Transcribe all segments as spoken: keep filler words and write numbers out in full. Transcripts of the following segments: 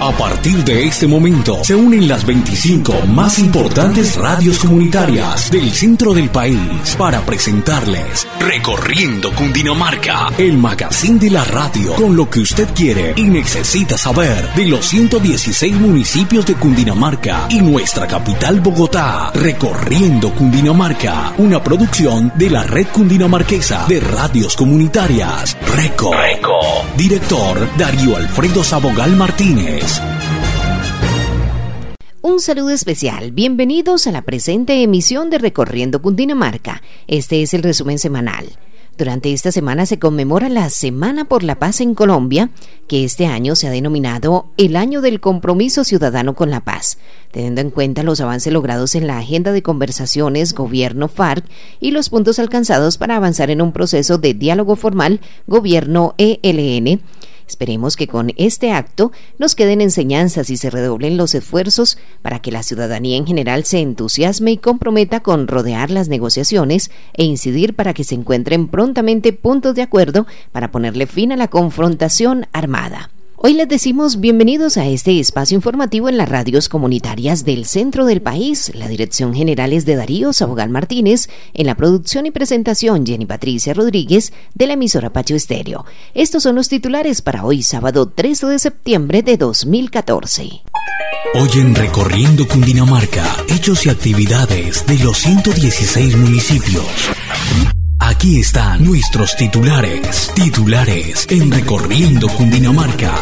A partir de este momento se unen las veinticinco más importantes radios comunitarias del centro del país para presentarles Recorriendo Cundinamarca, el magazine de la radio con lo que usted quiere y necesita saber de los ciento dieciséis municipios de Cundinamarca y nuestra capital Bogotá. Recorriendo Cundinamarca, una producción de la Red Cundinamarquesa de Radios Comunitarias, RECO. RECO. Director Darío Alfredo Sabogal Martínez. Un saludo especial, bienvenidos a la presente emisión de Recorriendo Cundinamarca. Este es el resumen semanal. Durante esta semana se conmemora la Semana por la Paz en Colombia, que este año se ha denominado el Año del Compromiso Ciudadano con la Paz, teniendo en cuenta los avances logrados en la agenda de conversaciones Gobierno-FARC y los puntos alcanzados para avanzar en un proceso de diálogo formal Gobierno-E L N. Esperemos que con este acto nos queden enseñanzas y se redoblen los esfuerzos para que la ciudadanía en general se entusiasme y comprometa con rodear las negociaciones e incidir para que se encuentren prontamente puntos de acuerdo para ponerle fin a la confrontación armada. Hoy les decimos bienvenidos a este espacio informativo en las radios comunitarias del centro del país. La dirección general es de Darío Sabogal Martínez, en la producción y presentación Jenny Patricia Rodríguez de la emisora Pacho Estéreo. Estos son los titulares para hoy sábado trece de septiembre de dos mil catorce. Hoy en Recorriendo Cundinamarca, hechos y actividades de los ciento dieciséis municipios. Aquí están nuestros titulares. Titulares en Recorriendo Cundinamarca.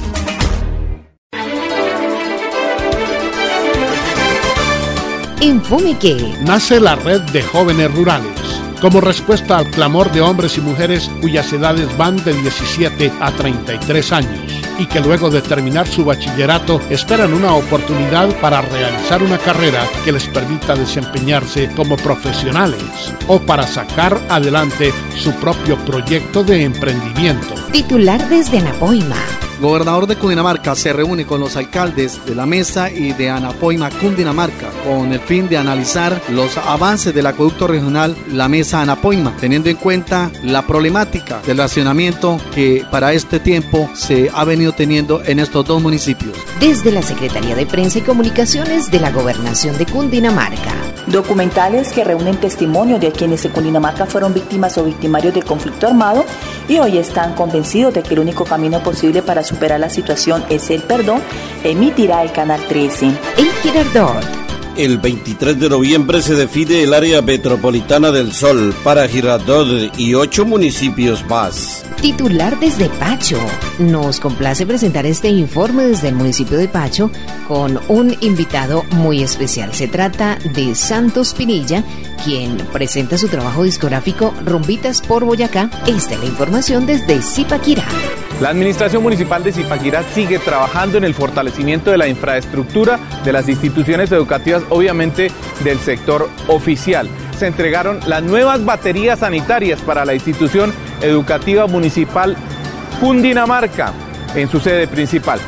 En Fomeque nace la Red de Jóvenes Rurales, como respuesta al clamor de hombres y mujeres cuyas edades van de diecisiete a treinta y tres años y que luego de terminar su bachillerato esperan una oportunidad para realizar una carrera que les permita desempeñarse como profesionales o para sacar adelante su propio proyecto de emprendimiento. Titular desde Anapoima. Gobernador de Cundinamarca se reúne con los alcaldes de la Mesa y de Anapoima, Cundinamarca, con el fin de analizar los avances del acueducto regional La Mesa Anapoima, teniendo en cuenta la problemática del racionamiento que para este tiempo se ha venido teniendo en estos dos municipios. Desde la Secretaría de Prensa y Comunicaciones de la Gobernación de Cundinamarca. Documentales que reúnen testimonio de quienes en Cundinamarca fueron víctimas o victimarios del conflicto armado y hoy están convencidos de que el único camino posible para superar la situación es el perdón, emitirá el Canal trece. El Girardot. El veintitrés de noviembre se define el área metropolitana del Sol para Girardot y ocho municipios más. Titular desde Pacho. Nos complace presentar este informe desde el municipio de Pacho con un invitado muy especial. Se trata de Santos Pinilla, quien presenta su trabajo discográfico Rumbitas por Boyacá. Esta es la información desde Zipaquirá. La Administración Municipal de Zipaquirá sigue trabajando en el fortalecimiento de la infraestructura de las instituciones educativas, obviamente del sector oficial. Se entregaron las nuevas baterías sanitarias para la institución educativa municipal Cundinamarca en su sede principal.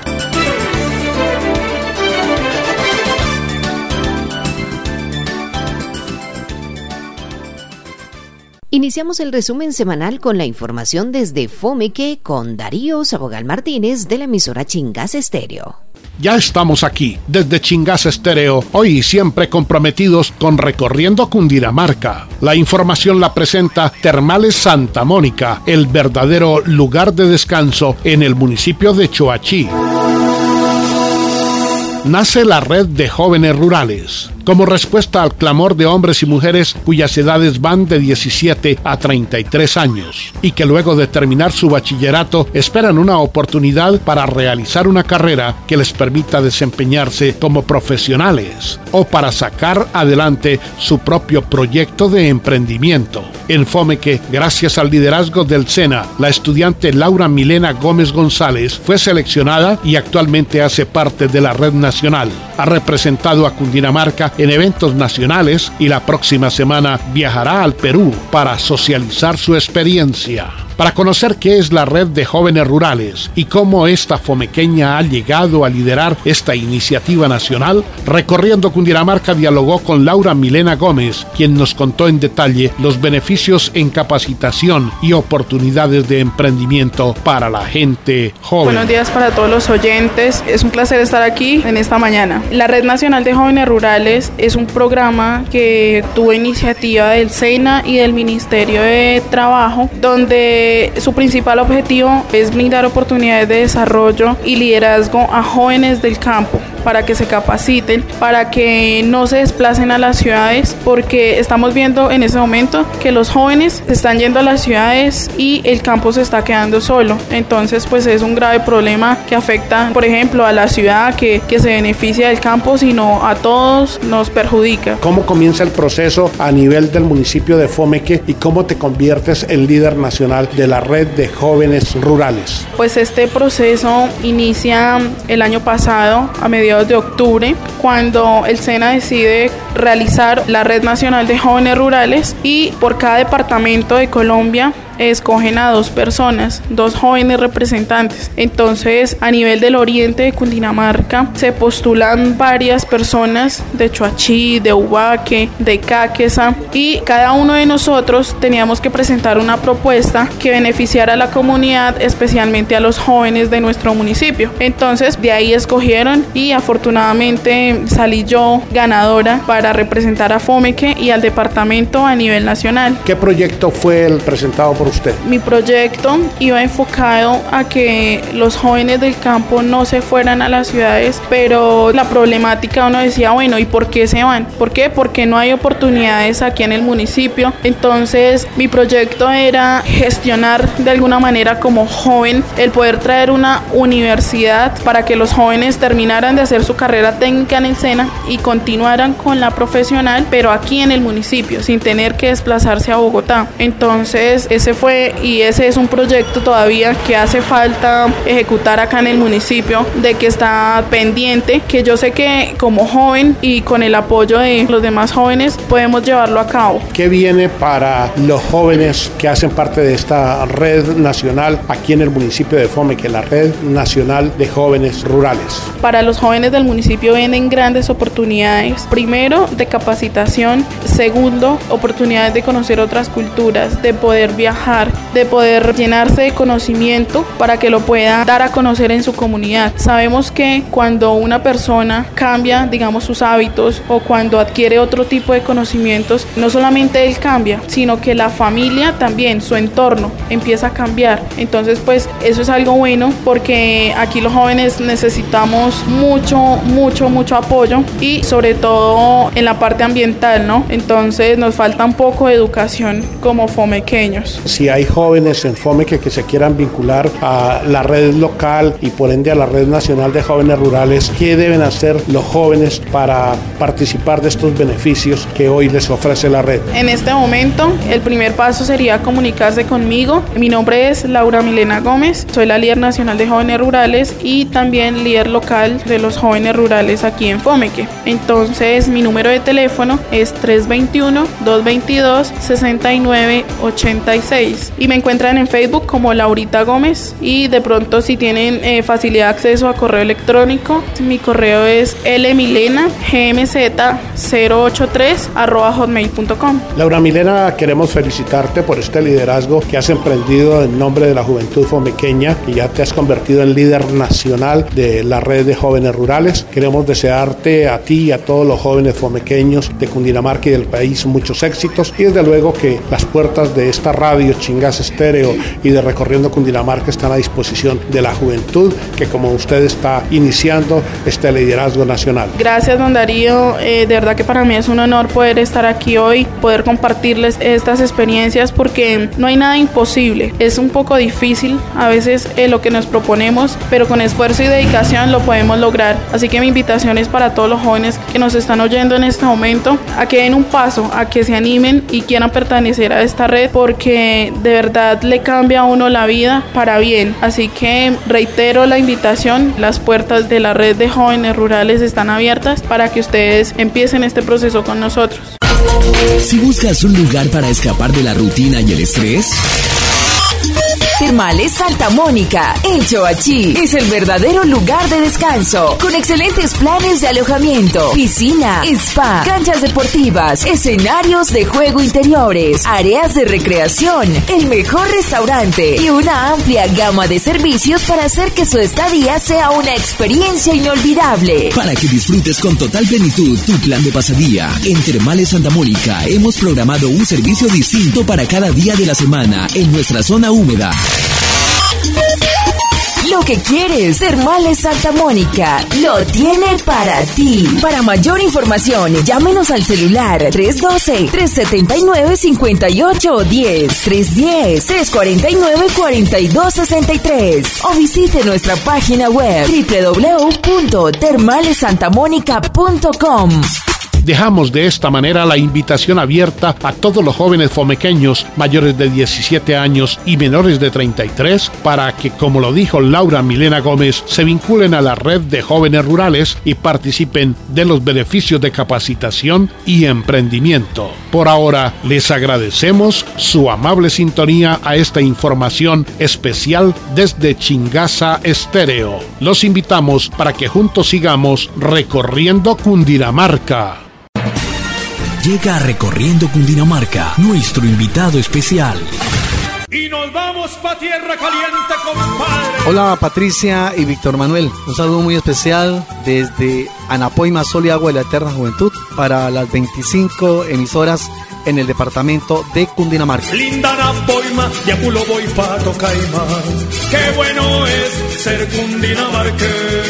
Iniciamos el resumen semanal con la información desde Fomeque con Darío Sabogal Martínez de la emisora Chingas Estéreo. Ya estamos aquí, desde Chingas Estéreo, hoy y siempre comprometidos con Recorriendo Cundinamarca. La información la presenta Termales Santa Mónica, el verdadero lugar de descanso en el municipio de Choachí. Nace la Red de Jóvenes Rurales, como respuesta al clamor de hombres y mujeres cuyas edades van de diecisiete a treinta y tres años y que luego de terminar su bachillerato esperan una oportunidad para realizar una carrera que les permita desempeñarse como profesionales o para sacar adelante su propio proyecto de emprendimiento. En Fomeque, gracias al liderazgo del SENA, la estudiante Laura Milena Gómez González fue seleccionada y actualmente hace parte de la red nacional. Ha representado a Cundinamarca en eventos nacionales y la próxima semana viajará al Perú para socializar su experiencia. Para conocer qué es la Red de Jóvenes Rurales y cómo esta fomequeña ha llegado a liderar esta iniciativa nacional, Recorriendo Cundinamarca dialogó con Laura Milena Gómez, quien nos contó en detalle los beneficios en capacitación y oportunidades de emprendimiento para la gente joven. Buenos días para todos los oyentes. Es un placer estar aquí en esta mañana. La Red Nacional de Jóvenes Rurales es un programa que tuvo iniciativa del SENA y del Ministerio de Trabajo, donde su principal objetivo es brindar oportunidades de desarrollo y liderazgo a jóvenes del campo para que se capaciten, para que no se desplacen a las ciudades, porque estamos viendo en ese momento que los jóvenes se están yendo a las ciudades y el campo se está quedando solo. Entonces pues es un grave problema que afecta, por ejemplo, a la ciudad que, que se beneficia del campo, sino a todos nos perjudica. ¿Cómo comienza el proceso a nivel del municipio de Fomeque y cómo te conviertes en líder nacional de la Red de Jóvenes Rurales? Pues este proceso inicia el año pasado, a mediados de octubre, cuando el SENA decide realizar la Red Nacional de Jóvenes Rurales, y por cada departamento de Colombia escogen a dos personas, dos jóvenes representantes. Entonces, a nivel del oriente de Cundinamarca se postulan varias personas de Choachí, de Ubaque, de Cáqueza, y cada uno de nosotros teníamos que presentar una propuesta que beneficiara a la comunidad, especialmente a los jóvenes de nuestro municipio. Entonces, de ahí escogieron y afortunadamente salí yo ganadora para representar a Fomeque y al departamento a nivel nacional. ¿Qué proyecto fue el presentado por usted? Mi proyecto iba enfocado a que los jóvenes del campo no se fueran a las ciudades, pero la problemática, uno decía, bueno, ¿y por qué se van? ¿Por qué? Porque no hay oportunidades aquí en el municipio. Entonces mi proyecto era gestionar de alguna manera como joven el poder traer una universidad para que los jóvenes terminaran de hacer su carrera técnica en el SENA y continuaran con la profesional, pero aquí en el municipio, sin tener que desplazarse a Bogotá. Entonces ese fue y ese es un proyecto todavía que hace falta ejecutar acá en el municipio, de que está pendiente, que yo sé que como joven y con el apoyo de los demás jóvenes podemos llevarlo a cabo. ¿Qué viene para los jóvenes que hacen parte de esta red nacional aquí en el municipio de Fomeque, la Red Nacional de Jóvenes Rurales? Para los jóvenes del municipio vienen grandes oportunidades, primero de capacitación, segundo oportunidades de conocer otras culturas, de poder viajar, de poder llenarse de conocimiento para que lo pueda dar a conocer en su comunidad. Sabemos que cuando una persona cambia, digamos, sus hábitos, o cuando adquiere otro tipo de conocimientos, no solamente él cambia, sino que la familia también, su entorno empieza a cambiar. Entonces pues eso es algo bueno, porque aquí los jóvenes necesitamos mucho, mucho, mucho apoyo, y sobre todo en la parte ambiental, ¿no? Entonces nos falta un poco de educación como fomequeños. Si hay jóvenes en Fomeque que se quieran vincular a la red local y por ende a la Red Nacional de Jóvenes Rurales, ¿qué deben hacer los jóvenes para participar de estos beneficios que hoy les ofrece la red? En este momento, el primer paso sería comunicarse conmigo. Mi nombre es Laura Milena Gómez, soy la líder nacional de Jóvenes Rurales y también líder local de los jóvenes rurales aquí en Fomeque. Entonces, mi número de teléfono es tres dos uno, dos dos dos, seis nueve ocho seis y me encuentran en Facebook como Laurita Gómez, y de pronto si tienen eh, facilidad de acceso a correo electrónico, mi correo es lmilena gmz cero ocho tres arroba hotmail punto com. Laura Milena, queremos felicitarte por este liderazgo que has emprendido en nombre de la juventud fomequeña, y ya te has convertido en líder nacional de la Red de Jóvenes Rurales. Queremos desearte a ti y a todos los jóvenes fomequeños de Cundinamarca y del país muchos éxitos, y desde luego que las puertas de esta radio Chingas Estéreo y de Recorriendo Cundinamarca están a disposición de la juventud que, como usted, está iniciando este liderazgo nacional. Gracias, don Darío, eh, de verdad que para mí es un honor poder estar aquí hoy, poder compartirles estas experiencias, porque no hay nada imposible. Es un poco difícil a veces eh, lo que nos proponemos, pero con esfuerzo y dedicación lo podemos lograr. Así que mi invitación es para todos los jóvenes que nos están oyendo en este momento, a que den un paso, a que se animen y quieran pertenecer a esta red, porque de verdad le cambia a uno la vida para bien. Así que reitero la invitación, las puertas de la Red de Jóvenes Rurales están abiertas para que ustedes empiecen este proceso con nosotros. Si buscas un lugar para escapar de la rutina y el estrés, Termales Santa Mónica, en Choachí, es el verdadero lugar de descanso, con excelentes planes de alojamiento, piscina, spa, canchas deportivas, escenarios de juego interiores, áreas de recreación, el mejor restaurante y una amplia gama de servicios para hacer que su estadía sea una experiencia inolvidable. Para que disfrutes con total plenitud tu plan de pasadía, en Termales Santa Mónica hemos programado un servicio distinto para cada día de la semana en nuestra zona húmeda. Lo que quieres, Termales Santa Mónica lo tiene para ti. Para mayor información, llámenos al celular tres uno dos, tres siete nueve, cinco ocho uno cero, tres uno cero, tres cuatro nueve, cuatro dos seis tres o visite nuestra página web doble u doble u doble u punto termales santa mónica punto com. Dejamos de esta manera la invitación abierta a todos los jóvenes fomequeños mayores de diecisiete años y menores de treinta y tres para que, como lo dijo Laura Milena Gómez, se vinculen a la red de jóvenes rurales y participen de los beneficios de capacitación y emprendimiento. Por ahora, les agradecemos su amable sintonía a esta información especial desde Chingaza Estéreo. Los invitamos para que juntos sigamos recorriendo Cundinamarca. Llega a Recorriendo Cundinamarca, nuestro invitado especial. Y nos vamos pa' tierra caliente, compadre. Hola Patricia y Víctor Manuel, un saludo muy especial desde Anapoima, Sol y Agua de la Eterna Juventud para las veinticinco emisoras en el departamento de Cundinamarca. Linda Anapoima, ya culo voy pa' Tocaima, qué bueno es ser cundinamarqués.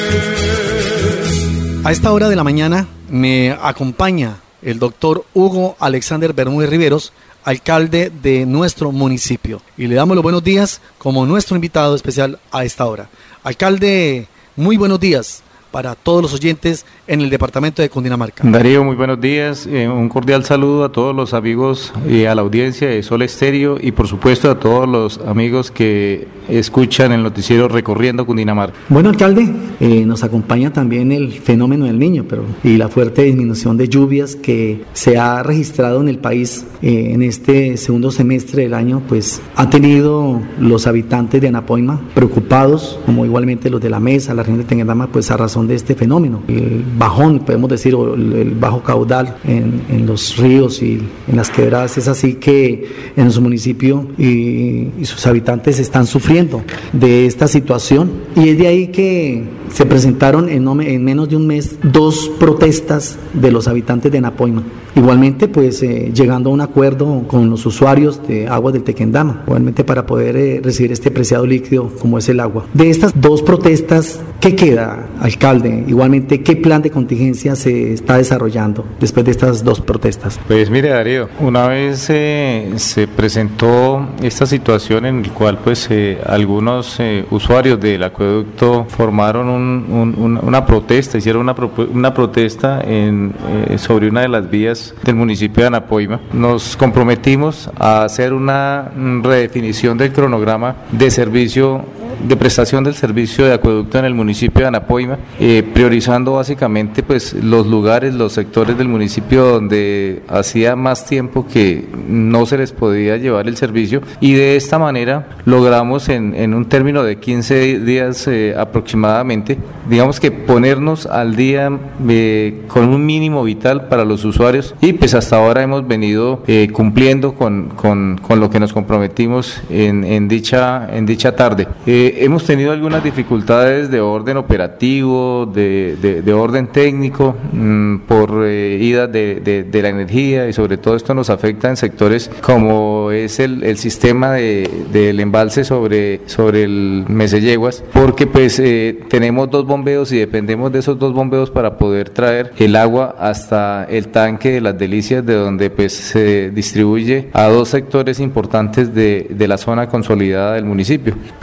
A esta hora de la mañana me acompaña el doctor Hugo Alexander Bermúdez Riveros, alcalde de nuestro municipio. Y le damos los buenos días como nuestro invitado especial a esta hora. Alcalde, muy buenos días para todos los oyentes en el departamento de Cundinamarca. Darío, muy buenos días, eh, un cordial saludo a todos los amigos y a la audiencia de Sol Estéreo y por supuesto a todos los amigos que escuchan el noticiero Recorriendo Cundinamarca. Bueno, alcalde, eh, nos acompaña también el fenómeno del Niño, pero y la fuerte disminución de lluvias que se ha registrado en el país eh, en este segundo semestre del año, pues ha tenido los habitantes de Anapoima preocupados, como igualmente los de la Mesa, la región de Tequendama, pues a razón de este fenómeno, el bajón, podemos decir, o el, el bajo caudal en, en los ríos y en las quebradas. Es así que en nuestro municipio y, y sus habitantes están sufriendo de esta situación, y es de ahí que se presentaron en, no, en menos de un mes dos protestas de los habitantes de Anapoima. Igualmente, pues eh, llegando a un acuerdo con los usuarios de aguas del Tequendama, igualmente para poder eh, recibir este preciado líquido como es el agua. De estas dos protestas, ¿qué queda, alcalde? Igualmente, ¿qué plan de contingencia se está desarrollando después de estas dos protestas? Pues mire, Darío, una vez eh, se presentó esta situación en la cual pues eh, algunos eh, usuarios del acueducto formaron un, un, un, una protesta, hicieron una, pro, una protesta en, eh, sobre una de las vías del municipio de Anapoima. Nos comprometimos a hacer una redefinición del cronograma de servicio, de prestación del servicio de acueducto en el municipio de Anapoima, eh, priorizando básicamente pues los lugares, los sectores del municipio donde hacía más tiempo que no se les podía llevar el servicio, y de esta manera logramos en, en un término de quince días eh, aproximadamente, digamos que ponernos al día eh, con un mínimo vital para los usuarios, y pues hasta ahora hemos venido eh, cumpliendo con, con, con lo que nos comprometimos en, en, dicha, en dicha tarde. Eh, hemos tenido algunas dificultades de orden operativo, de, de, de orden técnico, mmm, por eh, ida de, de, de la energía, y sobre todo esto nos afecta en sectores como es el, el sistema de, del embalse sobre, sobre el Meselleguas, porque pues eh, tenemos dos bombeos y dependemos de esos dos bombeos para poder traer el agua hasta el tanque de Las Delicias, de donde pues se distribuye a dos sectores importantes de, de la zona consolidada del municipio. Pero eh,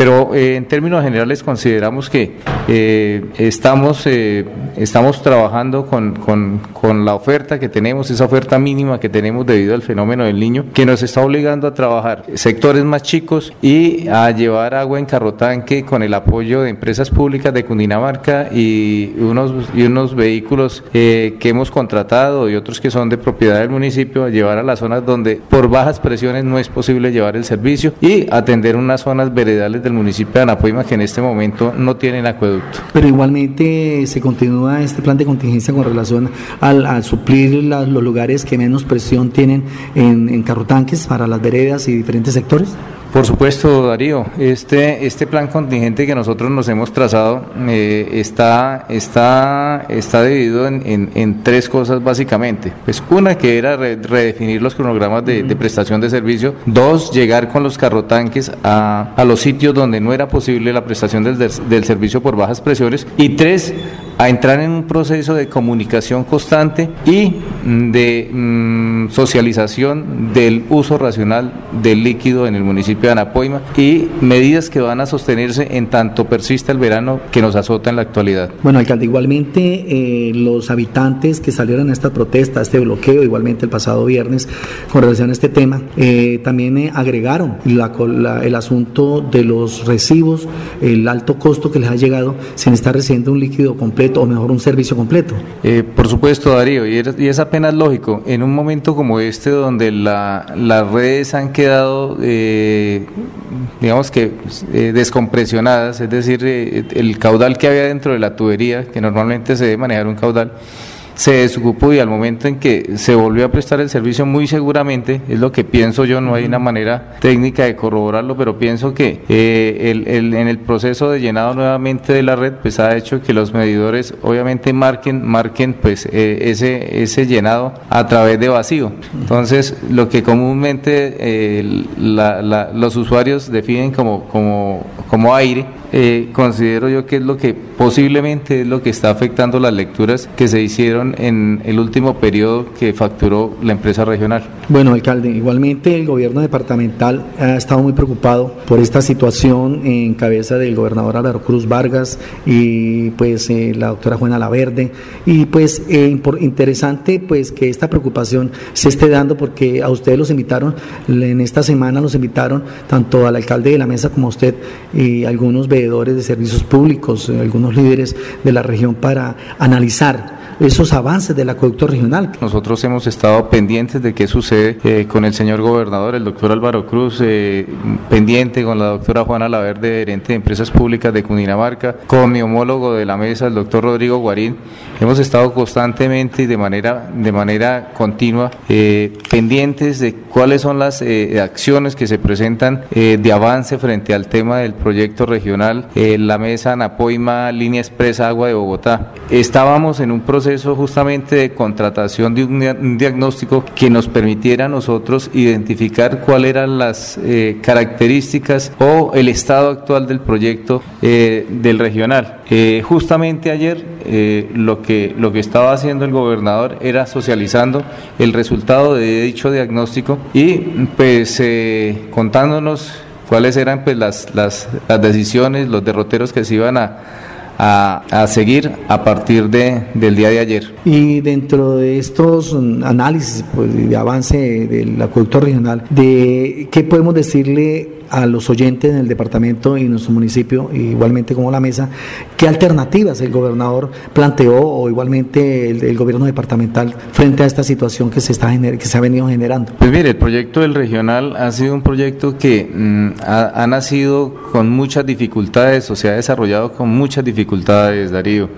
eh, en términos generales consideramos que eh, estamos, eh, estamos trabajando con, con, con la oferta que tenemos, esa oferta mínima que tenemos debido al fenómeno del Niño, que nos está obligando a trabajar sectores más chicos y a llevar agua en carrotanque con el apoyo de empresas públicas de Cundinamarca y unos, y unos vehículos eh, que hemos contratado y otros que son de propiedad del municipio, a llevar a las zonas donde por bajas presiones no es posible llevar el servicio y atender unas zonas veredales del municipio de Anapoima que en este momento no tienen acueducto. Pero igualmente se continúa este plan de contingencia con relación al, al suplir la, los lugares que menos presión tienen en, en carrotanques para las veredas y diferentes sectores. Por supuesto, Darío, este, este plan contingente que nosotros nos hemos trazado eh, está, está, está dividido en, en, en tres cosas básicamente. Pues una, que era re, redefinir los cronogramas de, de prestación de servicio. Dos, llegar con los carrotanques a, a los sitios donde no era posible la prestación del, del servicio por bajas presiones. Y tres, a entrar en un proceso de comunicación constante y de mm, socialización del uso racional del líquido en el municipio de Anapoima y medidas que van a sostenerse en tanto persista el verano que nos azota en la actualidad. Bueno, alcalde, igualmente eh, los habitantes que salieron a esta protesta, a este bloqueo, igualmente el pasado viernes con relación a este tema, eh, también eh, agregaron la, la, el asunto de los recibos, el alto costo que les ha llegado sin estar recibiendo un líquido completo o mejor un servicio completo. Eh, por supuesto, Darío, y es, y es apenas lógico, en un momento como este donde la, las redes han quedado eh, digamos que eh, descompresionadas, es decir, eh, el caudal que había dentro de la tubería, que normalmente se debe manejar un caudal, se desocupó y al momento en que se volvió a prestar el servicio, muy seguramente, es lo que pienso yo, no hay una manera técnica de corroborarlo, pero pienso que eh, el, el, en el proceso de llenado nuevamente de la red, pues ha hecho que los medidores obviamente marquen, marquen pues eh, ese, ese llenado a través de vacío. Entonces, lo que comúnmente eh, la, la, los usuarios definen como, como, como aire, Eh, considero yo que es lo que posiblemente es lo que está afectando las lecturas que se hicieron en el último periodo que facturó la empresa regional. Bueno, alcalde, igualmente el gobierno departamental ha estado muy preocupado por esta situación en cabeza del gobernador Álvaro Cruz Vargas y pues eh, la doctora Juana Laverde, y pues eh, por, interesante pues que esta preocupación se esté dando porque a ustedes los invitaron, en esta semana los invitaron tanto al alcalde de la mesa como a usted y algunos veedores de servicios públicos, algunos líderes de la región para analizar esos avances del acueducto regional. Nosotros hemos estado pendientes de qué sucede eh, con el señor gobernador, el doctor Álvaro Cruz, eh, pendiente con la doctora Juana Laverde, gerente de empresas públicas de Cundinamarca, con mi homólogo de la mesa, el doctor Rodrigo Guarín. Hemos estado constantemente y de manera, de manera continua eh, pendientes de cuáles son las eh, acciones que se presentan eh, de avance frente al tema del proyecto regional, eh, la mesa Anapoima, línea expresa agua de Bogotá. Estábamos en un proceso justamente de contratación de un diagnóstico que nos permitiera a nosotros identificar cuáles eran las eh, características o el estado actual del proyecto eh, del regional. Eh, justamente ayer eh, lo que lo que estaba haciendo el gobernador era socializando el resultado de dicho diagnóstico y pues eh, contándonos cuáles eran pues las, las, las decisiones, los derroteros que se iban a A, a seguir a partir de, del día de ayer. Y dentro de estos análisis pues, de avance del acueducto regional, ¿de qué podemos decirle a los oyentes en el departamento y en nuestro municipio, igualmente como la mesa, qué alternativas el gobernador planteó o igualmente el, el gobierno departamental frente a esta situación que se está gener, que se ha venido generando? Pues mire, el proyecto del regional ha sido un proyecto que mmm, ha, ha nacido con muchas dificultades o se ha desarrollado con muchas dificultades, Darío.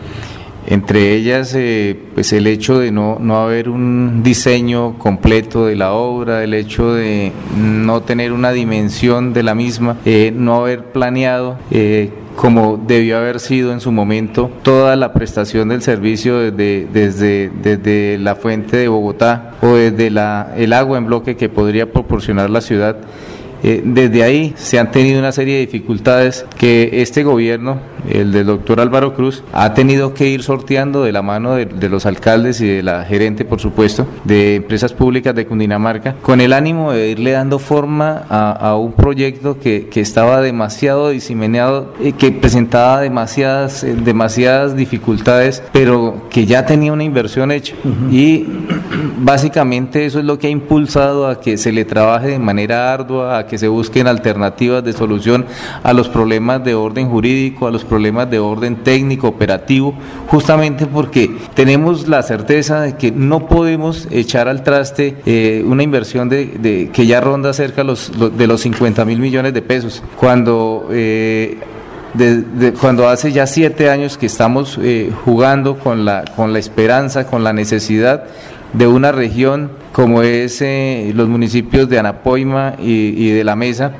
Entre ellas, eh, pues el hecho de no, no haber un diseño completo de la obra, el hecho de no tener una dimensión de la misma, eh, no haber planeado eh, como debió haber sido en su momento toda la prestación del servicio desde, desde, desde la fuente de Bogotá o desde la, el agua en bloque que podría proporcionar la ciudad. Eh, desde ahí se han tenido una serie de dificultades que este gobierno el del doctor Álvaro Cruz, ha tenido que ir sorteando de la mano de, de los alcaldes y de la gerente, por supuesto, de empresas públicas de Cundinamarca, con el ánimo de irle dando forma a, a un proyecto que, que estaba demasiado diseminado, eh, que presentaba demasiadas, eh, demasiadas dificultades, pero que ya tenía una inversión hecha. Uh-huh. Y básicamente eso es lo que ha impulsado a que se le trabaje de manera ardua, a que se busquen alternativas de solución a los problemas de orden jurídico, a los problemas de orden técnico, operativo, justamente porque tenemos la certeza de que no podemos echar al traste eh, una inversión de, de que ya ronda cerca los, los, de los cincuenta mil millones de pesos, cuando eh, De, de, cuando hace ya siete años que estamos eh, jugando con la, con la esperanza, con la necesidad de una región como es eh, los municipios de Anapoima y, y de La Mesa,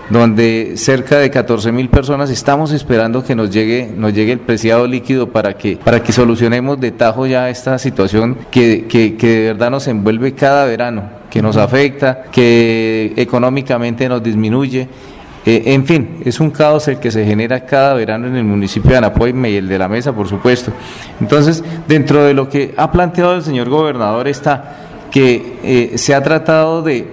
donde cerca de catorce mil personas estamos esperando que nos llegue, nos llegue el preciado líquido para que, para que solucionemos de tajo ya esta situación que, que, que de verdad nos envuelve cada verano, que nos afecta, que económicamente nos disminuye. Eh, en fin, es un caos el que se genera cada verano en el municipio de Anapoima y el de La Mesa, por supuesto. Entonces, dentro de lo que ha planteado el señor gobernador está que eh, se ha tratado de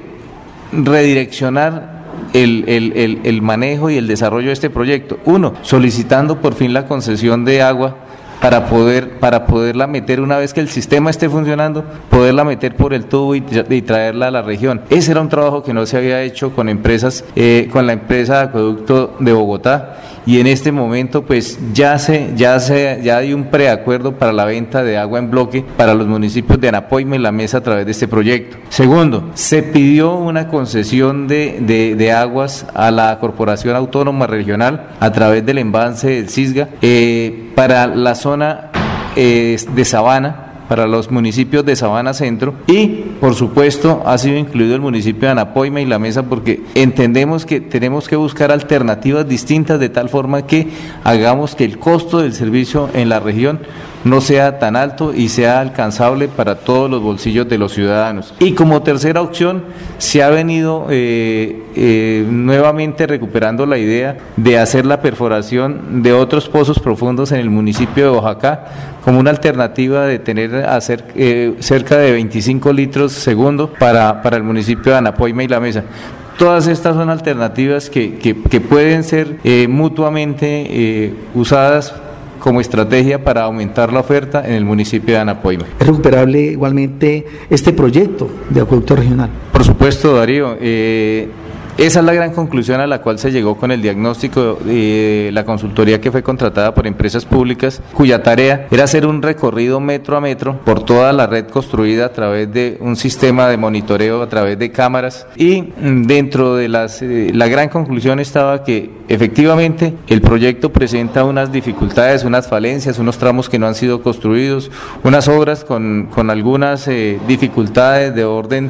redireccionar el, el, el, el manejo y el desarrollo de este proyecto. Uno, solicitando por fin la concesión de agua para poder para poderla meter una vez que el sistema esté funcionando, poderla meter por el tubo y, y traerla a la región. Ese era un trabajo que no se había hecho con empresas, eh, con la empresa de acueducto de Bogotá, y en este momento pues ya se ya se ya hay un preacuerdo para la venta de agua en bloque para los municipios de Anapoima y La Mesa a través de este proyecto. Segundo, se pidió una concesión de, de, de aguas a la Corporación Autónoma Regional a través del embalse del Cisga eh, para la zona eh, de Sabana, para los municipios de Sabana Centro, y por supuesto ha sido incluido el municipio de Anapoima y La Mesa porque entendemos que tenemos que buscar alternativas distintas de tal forma que hagamos que el costo del servicio en la región no sea tan alto y sea alcanzable para todos los bolsillos de los ciudadanos. Y como tercera opción se ha venido eh, eh, nuevamente recuperando la idea de hacer la perforación de otros pozos profundos en el municipio de Boyacá como una alternativa de tener hacer, eh, cerca de veinticinco litros segundo para, para el municipio de Anapoima y La Mesa. Todas estas son alternativas que, que, que pueden ser eh, mutuamente eh, usadas como estrategia para aumentar la oferta en el municipio de Anapoima. ¿Es recuperable igualmente este proyecto de acueducto regional? Por supuesto, Darío. Eh, Esa es la gran conclusión a la cual se llegó con el diagnóstico de la consultoría que fue contratada por empresas públicas, cuya tarea era hacer un recorrido metro a metro por toda la red construida a través de un sistema de monitoreo, a través de cámaras, y dentro de las, eh, la gran conclusión estaba que efectivamente el proyecto presenta unas dificultades, unas falencias, unos tramos que no han sido construidos, unas obras con, con algunas eh, dificultades de orden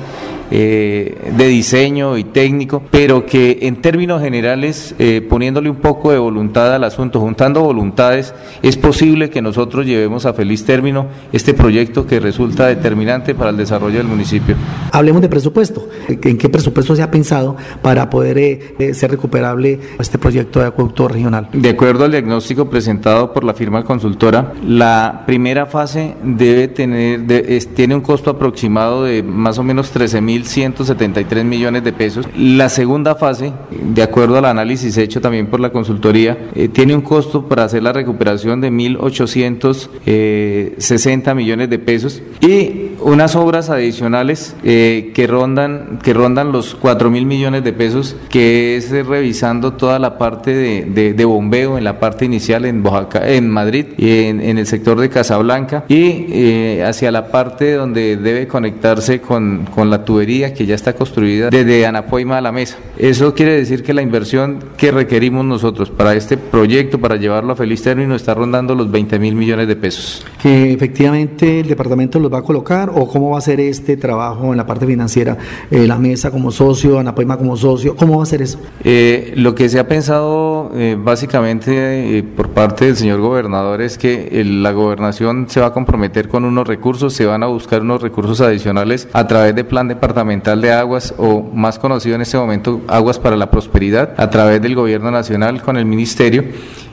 Eh, de diseño y técnico, pero que en términos generales, eh, poniéndole un poco de voluntad al asunto, juntando voluntades, es posible que nosotros llevemos a feliz término este proyecto que resulta determinante para el desarrollo del municipio. Hablemos de presupuesto. ¿En qué presupuesto se ha pensado para poder eh, ser recuperable este proyecto de acueducto regional? De acuerdo al diagnóstico presentado por la firma consultora, la primera fase debe tener de, es, tiene un costo aproximado de más o menos trece mil ciento setenta y tres millones de pesos. La segunda fase, de acuerdo al análisis hecho también por la consultoría, eh, tiene un costo para hacer la recuperación de mil ochocientos sesenta millones de pesos y unas obras adicionales eh, que rondan que rondan los cuatro mil millones de pesos, que es eh, revisando toda la parte de, de, de bombeo en la parte inicial en Boyacá, en Madrid, y en, en el sector de Casablanca, y eh, hacia la parte donde debe conectarse con, con la tubería que ya está construida desde Anapoima a La Mesa. Eso quiere decir que la inversión que requerimos nosotros para este proyecto, para llevarlo a feliz término, está rondando los veinte mil millones de pesos. ¿Que efectivamente el departamento los va a colocar o cómo va a ser este trabajo en la parte financiera? Eh, La Mesa como socio, Anapoima como socio, ¿cómo va a ser eso? Eh, lo que se ha pensado eh, básicamente eh, por parte del señor gobernador es que el, la gobernación se va a comprometer con unos recursos, se van a buscar unos recursos adicionales a través de plan departamental de aguas, o más conocido en este momento Aguas para la Prosperidad, a través del gobierno nacional con el ministerio,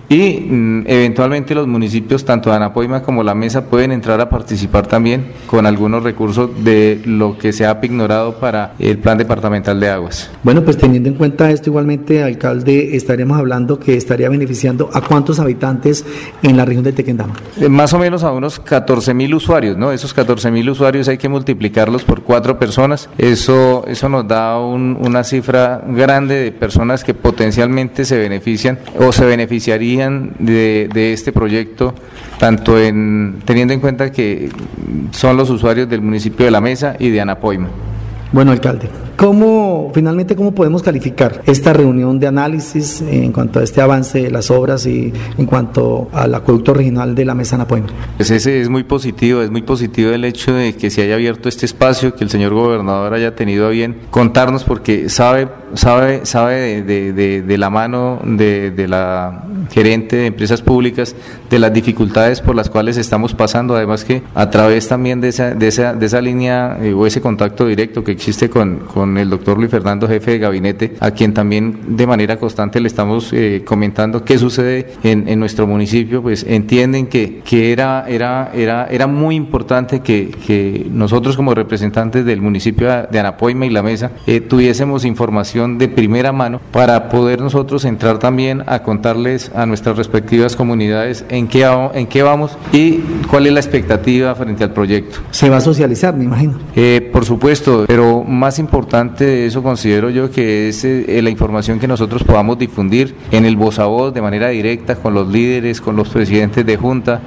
y mm, eventualmente los municipios, tanto de Anapoima como la Mesa, pueden entrar a participar también con algunos recursos de lo que se ha ignorado para el Plan Departamental de Aguas. Bueno, pues teniendo en cuenta esto, igualmente, alcalde, estaríamos hablando que estaría beneficiando a cuántos habitantes en la región de Tequendama. Eh, más o menos a unos catorce mil usuarios, ¿no? Esos catorce mil usuarios hay que multiplicarlos por cuatro personas. Eso, eso nos da un, una cifra grande de personas que potencialmente se benefician o se beneficiarían de, de este proyecto, tanto en teniendo en cuenta que son los usuarios del municipio de La Mesa y de Anapoima. Bueno, alcalde, ¿cómo, finalmente, cómo podemos calificar esta reunión de análisis en cuanto a este avance de las obras y en cuanto al acueducto regional de La Mesa Anapoima? Pues ese es muy positivo, es muy positivo el hecho de que se haya abierto este espacio, que el señor gobernador haya tenido a bien contarnos, porque sabe, sabe, sabe de, de, de, de la mano de, de la gerente de empresas públicas de las dificultades por las cuales estamos pasando, además que a través también de esa, de esa, de esa línea eh, o ese contacto directo que existe con, con el doctor Luis Fernando, jefe de gabinete, a quien también de manera constante le estamos eh, comentando qué sucede en, en nuestro municipio, pues entienden que, que era, era, era, era muy importante que, que nosotros como representantes del municipio de Anapoima y La Mesa eh, tuviésemos información de primera mano para poder nosotros entrar también a contarles a nuestras respectivas comunidades en qué, en qué vamos y cuál es la expectativa frente al proyecto. Se va a socializar, me imagino. Eh, por supuesto, pero más importante de eso considero yo que es eh, la información que nosotros podamos difundir en el voz a voz de manera directa con los líderes, con los presidentes de junta,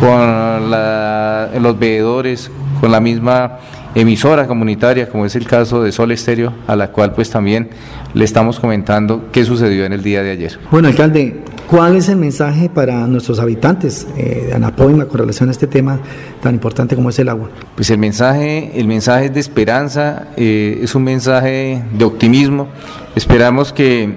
con la, los veedores, con la misma emisora comunitaria, como es el caso de Sol Estéreo, a la cual pues también le estamos comentando qué sucedió en el día de ayer. Bueno, alcalde, ¿cuál es el mensaje para nuestros habitantes eh, de Anapoima con relación a este tema tan importante como es el agua? Pues el mensaje, el mensaje es de esperanza, eh, es un mensaje de optimismo. Esperamos que,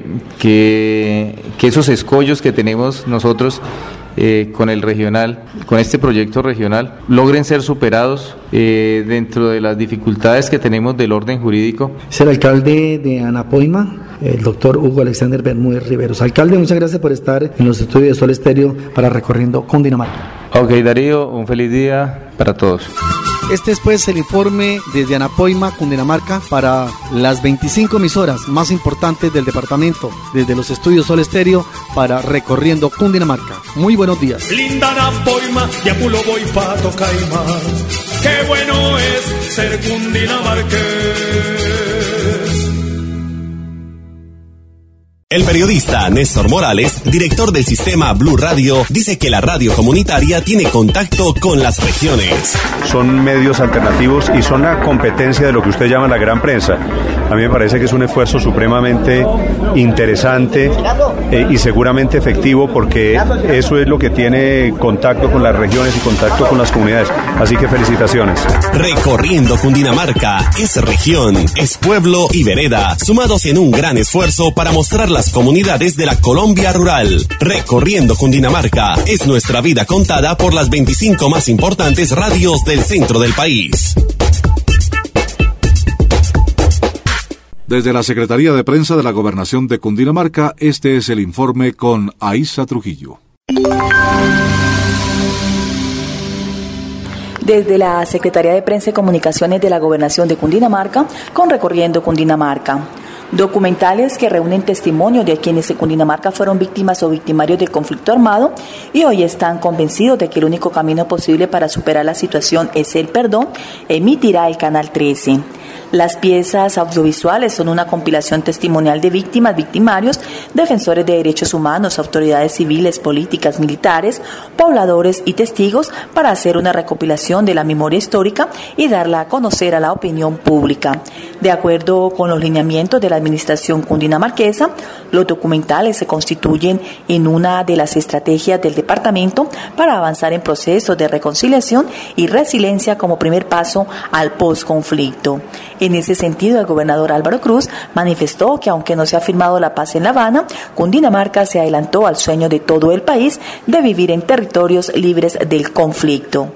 que, que esos escollos que tenemos nosotros Eh, con el regional, con este proyecto regional, logren ser superados eh, dentro de las dificultades que tenemos del orden jurídico. Es el alcalde de Anapoima, el doctor Hugo Alexander Bermúdez Riveros. Alcalde, muchas gracias por estar en los estudios de Sol Estéreo para Recorriendo Cundinamarca. Ok, Darío, un feliz día para todos. Este es pues el informe desde Anapoima, Cundinamarca, para las veinticinco emisoras más importantes del departamento, desde los estudios Sol Estéreo para Recorriendo Cundinamarca. Muy buenos días. Linda Anapoima, y a Pulo voy pa' Tocaima. Qué bueno es ser cundinamarqués. El periodista Néstor Morales, director del sistema Blue Radio, dice que la radio comunitaria tiene contacto con las regiones. Son medios alternativos y son la competencia de lo que usted llama la gran prensa. A mí me parece que es un esfuerzo supremamente interesante eh, y seguramente efectivo, porque eso es lo que tiene contacto con las regiones y contacto con las comunidades. Así que felicitaciones. Recorriendo Cundinamarca es región, es pueblo y vereda, sumados en un gran esfuerzo para mostrar las comunidades de la Colombia rural. Recorriendo Cundinamarca es nuestra vida contada por las veinticinco más importantes radios del centro del país. Desde la Secretaría de Prensa de la Gobernación de Cundinamarca, este es el informe con Aisa Trujillo. Desde la Secretaría de Prensa y Comunicaciones de la Gobernación de Cundinamarca, con Recorriendo Cundinamarca. Documentales que reúnen testimonio de quienes en Cundinamarca fueron víctimas o victimarios del conflicto armado y hoy están convencidos de que el único camino posible para superar la situación es el perdón, emitirá el Canal trece. Las piezas audiovisuales son una compilación testimonial de víctimas, victimarios, defensores de derechos humanos, autoridades civiles, políticas, militares, pobladores y testigos para hacer una recopilación de la memoria histórica y darla a conocer a la opinión pública. De acuerdo con los lineamientos de la administración cundinamarquesa, los documentales se constituyen en una de las estrategias del departamento para avanzar en procesos de reconciliación y resiliencia como primer paso al posconflicto. En ese sentido, el gobernador Álvaro Cruz manifestó que aunque no se ha firmado la paz en La Habana, Cundinamarca se adelantó al sueño de todo el país de vivir en territorios libres del conflicto.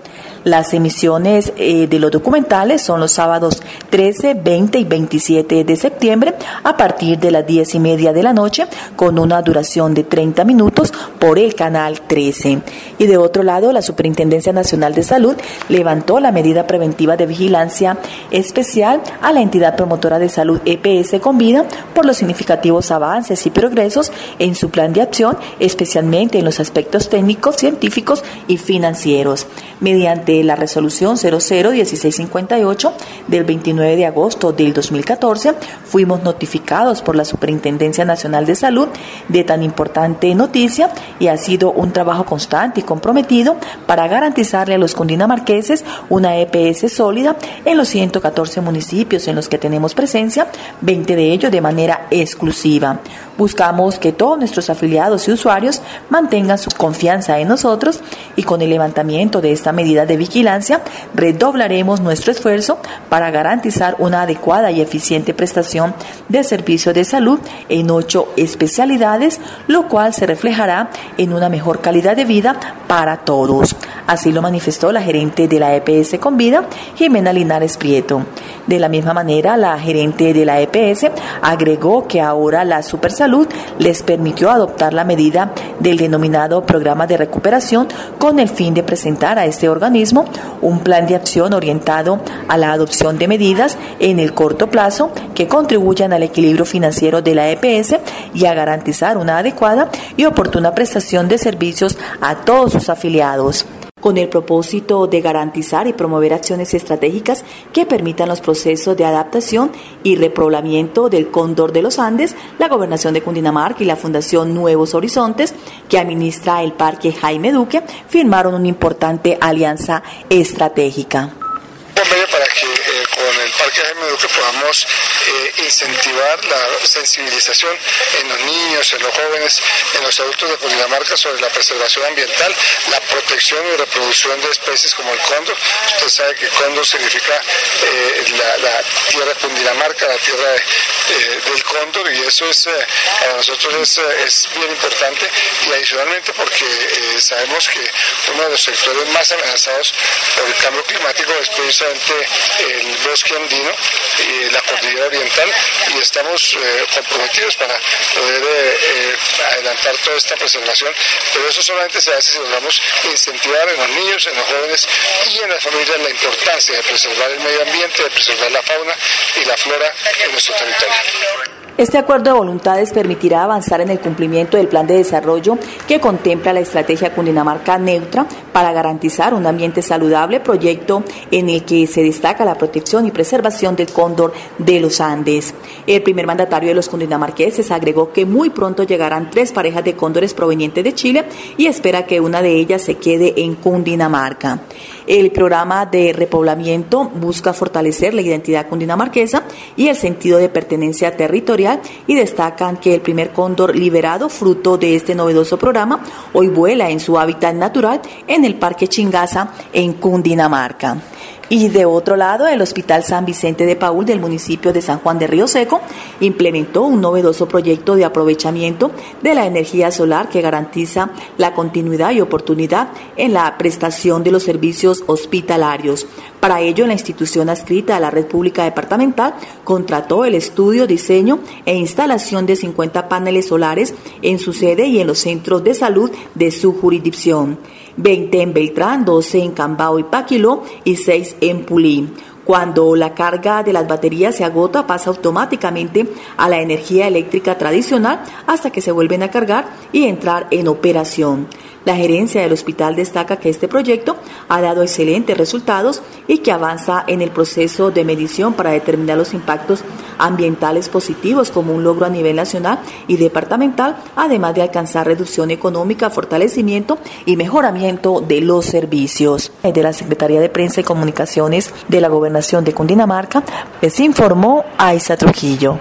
Las emisiones eh, de los documentales son los sábados trece, veinte y veintisiete de septiembre a partir de las diez y media de la noche, con una duración de treinta minutos por el canal trece. Y de otro lado, la Superintendencia Nacional de Salud levantó la medida preventiva de vigilancia especial a la entidad promotora de salud E P S Convida por los significativos avances y progresos en su plan de acción, especialmente en los aspectos técnicos, científicos y financieros. Mediante la resolución cero cero dieciséis cincuenta y ocho del veintinueve de agosto del dos mil catorce, fuimos notificados por la Superintendencia Nacional de Salud de tan importante noticia, y ha sido un trabajo constante y comprometido para garantizarle a los cundinamarqueses una E P S sólida en los ciento catorce municipios en los que tenemos presencia, veinte de ellos de manera exclusiva. Buscamos que todos nuestros afiliados y usuarios mantengan su confianza en nosotros, y con el levantamiento de esta medida de vigilancia redoblaremos nuestro esfuerzo para garantizar una adecuada y eficiente prestación de servicios de salud en ocho especialidades, lo cual se reflejará en una mejor calidad de vida para todos. Así lo manifestó la gerente de la E P S Convida, Jimena Linares Prieto. De la misma manera, la gerente de la E P S agregó que ahora la Supersalud les permitió adoptar la medida del denominado Programa de Recuperación con el fin de presentar a este organismo un plan de acción orientado a la adopción de medidas en el corto plazo que contribuyan al equilibrio financiero de la E P S y a garantizar una adecuada y oportuna prestación de servicios a todos sus afiliados, con el propósito de garantizar y promover acciones estratégicas que permitan los procesos de adaptación y repoblamiento del cóndor de los Andes. La Gobernación de Cundinamarca y la Fundación Nuevos Horizontes, que administra el Parque Jaime Duque, firmaron una importante alianza estratégica. Para que eh, con el Parque Jaime Duque podamos eh, incentivar la sensibilización en los niños, en los jóvenes, en los adultos de Cundinamarca sobre la preservación ambiental, la protección y reproducción de especies como el cóndor. Usted sabe que cóndor significa eh, la, la tierra de Cundinamarca, la tierra de, eh, del cóndor, y eso es eh, para nosotros es, es bien importante, y adicionalmente porque eh, sabemos que uno de los sectores más amenazados por el cambio climático es precisamente el bosque andino y la cordillera oriental, y estamos eh, comprometidos para poder eh, eh, adelantar toda esta preservación, pero eso solamente se hace si logramos incentivar en los niños, en los jóvenes y en las familias la importancia de preservar el medio ambiente, de preservar la fauna y la flora en nuestro territorio. Este acuerdo de voluntades permitirá avanzar en el cumplimiento del plan de desarrollo que contempla la estrategia Cundinamarca Neutra para garantizar un ambiente saludable, proyecto en el que se destaca la protección y preservación del cóndor de los Andes. El primer mandatario de los cundinamarqueses agregó que muy pronto llegarán tres parejas de cóndores provenientes de Chile y espera que una de ellas se quede en Cundinamarca. El programa de repoblamiento busca fortalecer la identidad cundinamarquesa y el sentido de pertenencia territorial, y destacan que el primer cóndor liberado, fruto de este novedoso programa, hoy vuela en su hábitat natural en el Parque Chingaza en Cundinamarca. Y de otro lado, el Hospital San Vicente de Paúl del municipio de San Juan de Río Seco implementó un novedoso proyecto de aprovechamiento de la energía solar que garantiza la continuidad y oportunidad en la prestación de los servicios hospitalarios. Para ello, la institución adscrita a la red pública departamental contrató el estudio, diseño e instalación de cincuenta paneles solares en su sede y en los centros de salud de su jurisdicción. veinte en Beltrán, doce en Cambao y Paquiló y seis en Pulí. Cuando la carga de las baterías se agota, pasa automáticamente a la energía eléctrica tradicional hasta que se vuelven a cargar y entrar en operación. La gerencia del hospital destaca que este proyecto ha dado excelentes resultados y que avanza en el proceso de medición para determinar los impactos ambientales positivos como un logro a nivel nacional y departamental, además de alcanzar reducción económica, fortalecimiento y mejoramiento de los servicios. De la Secretaría de Prensa y Comunicaciones de la Gobernación de Cundinamarca, les informó Aiza Trujillo.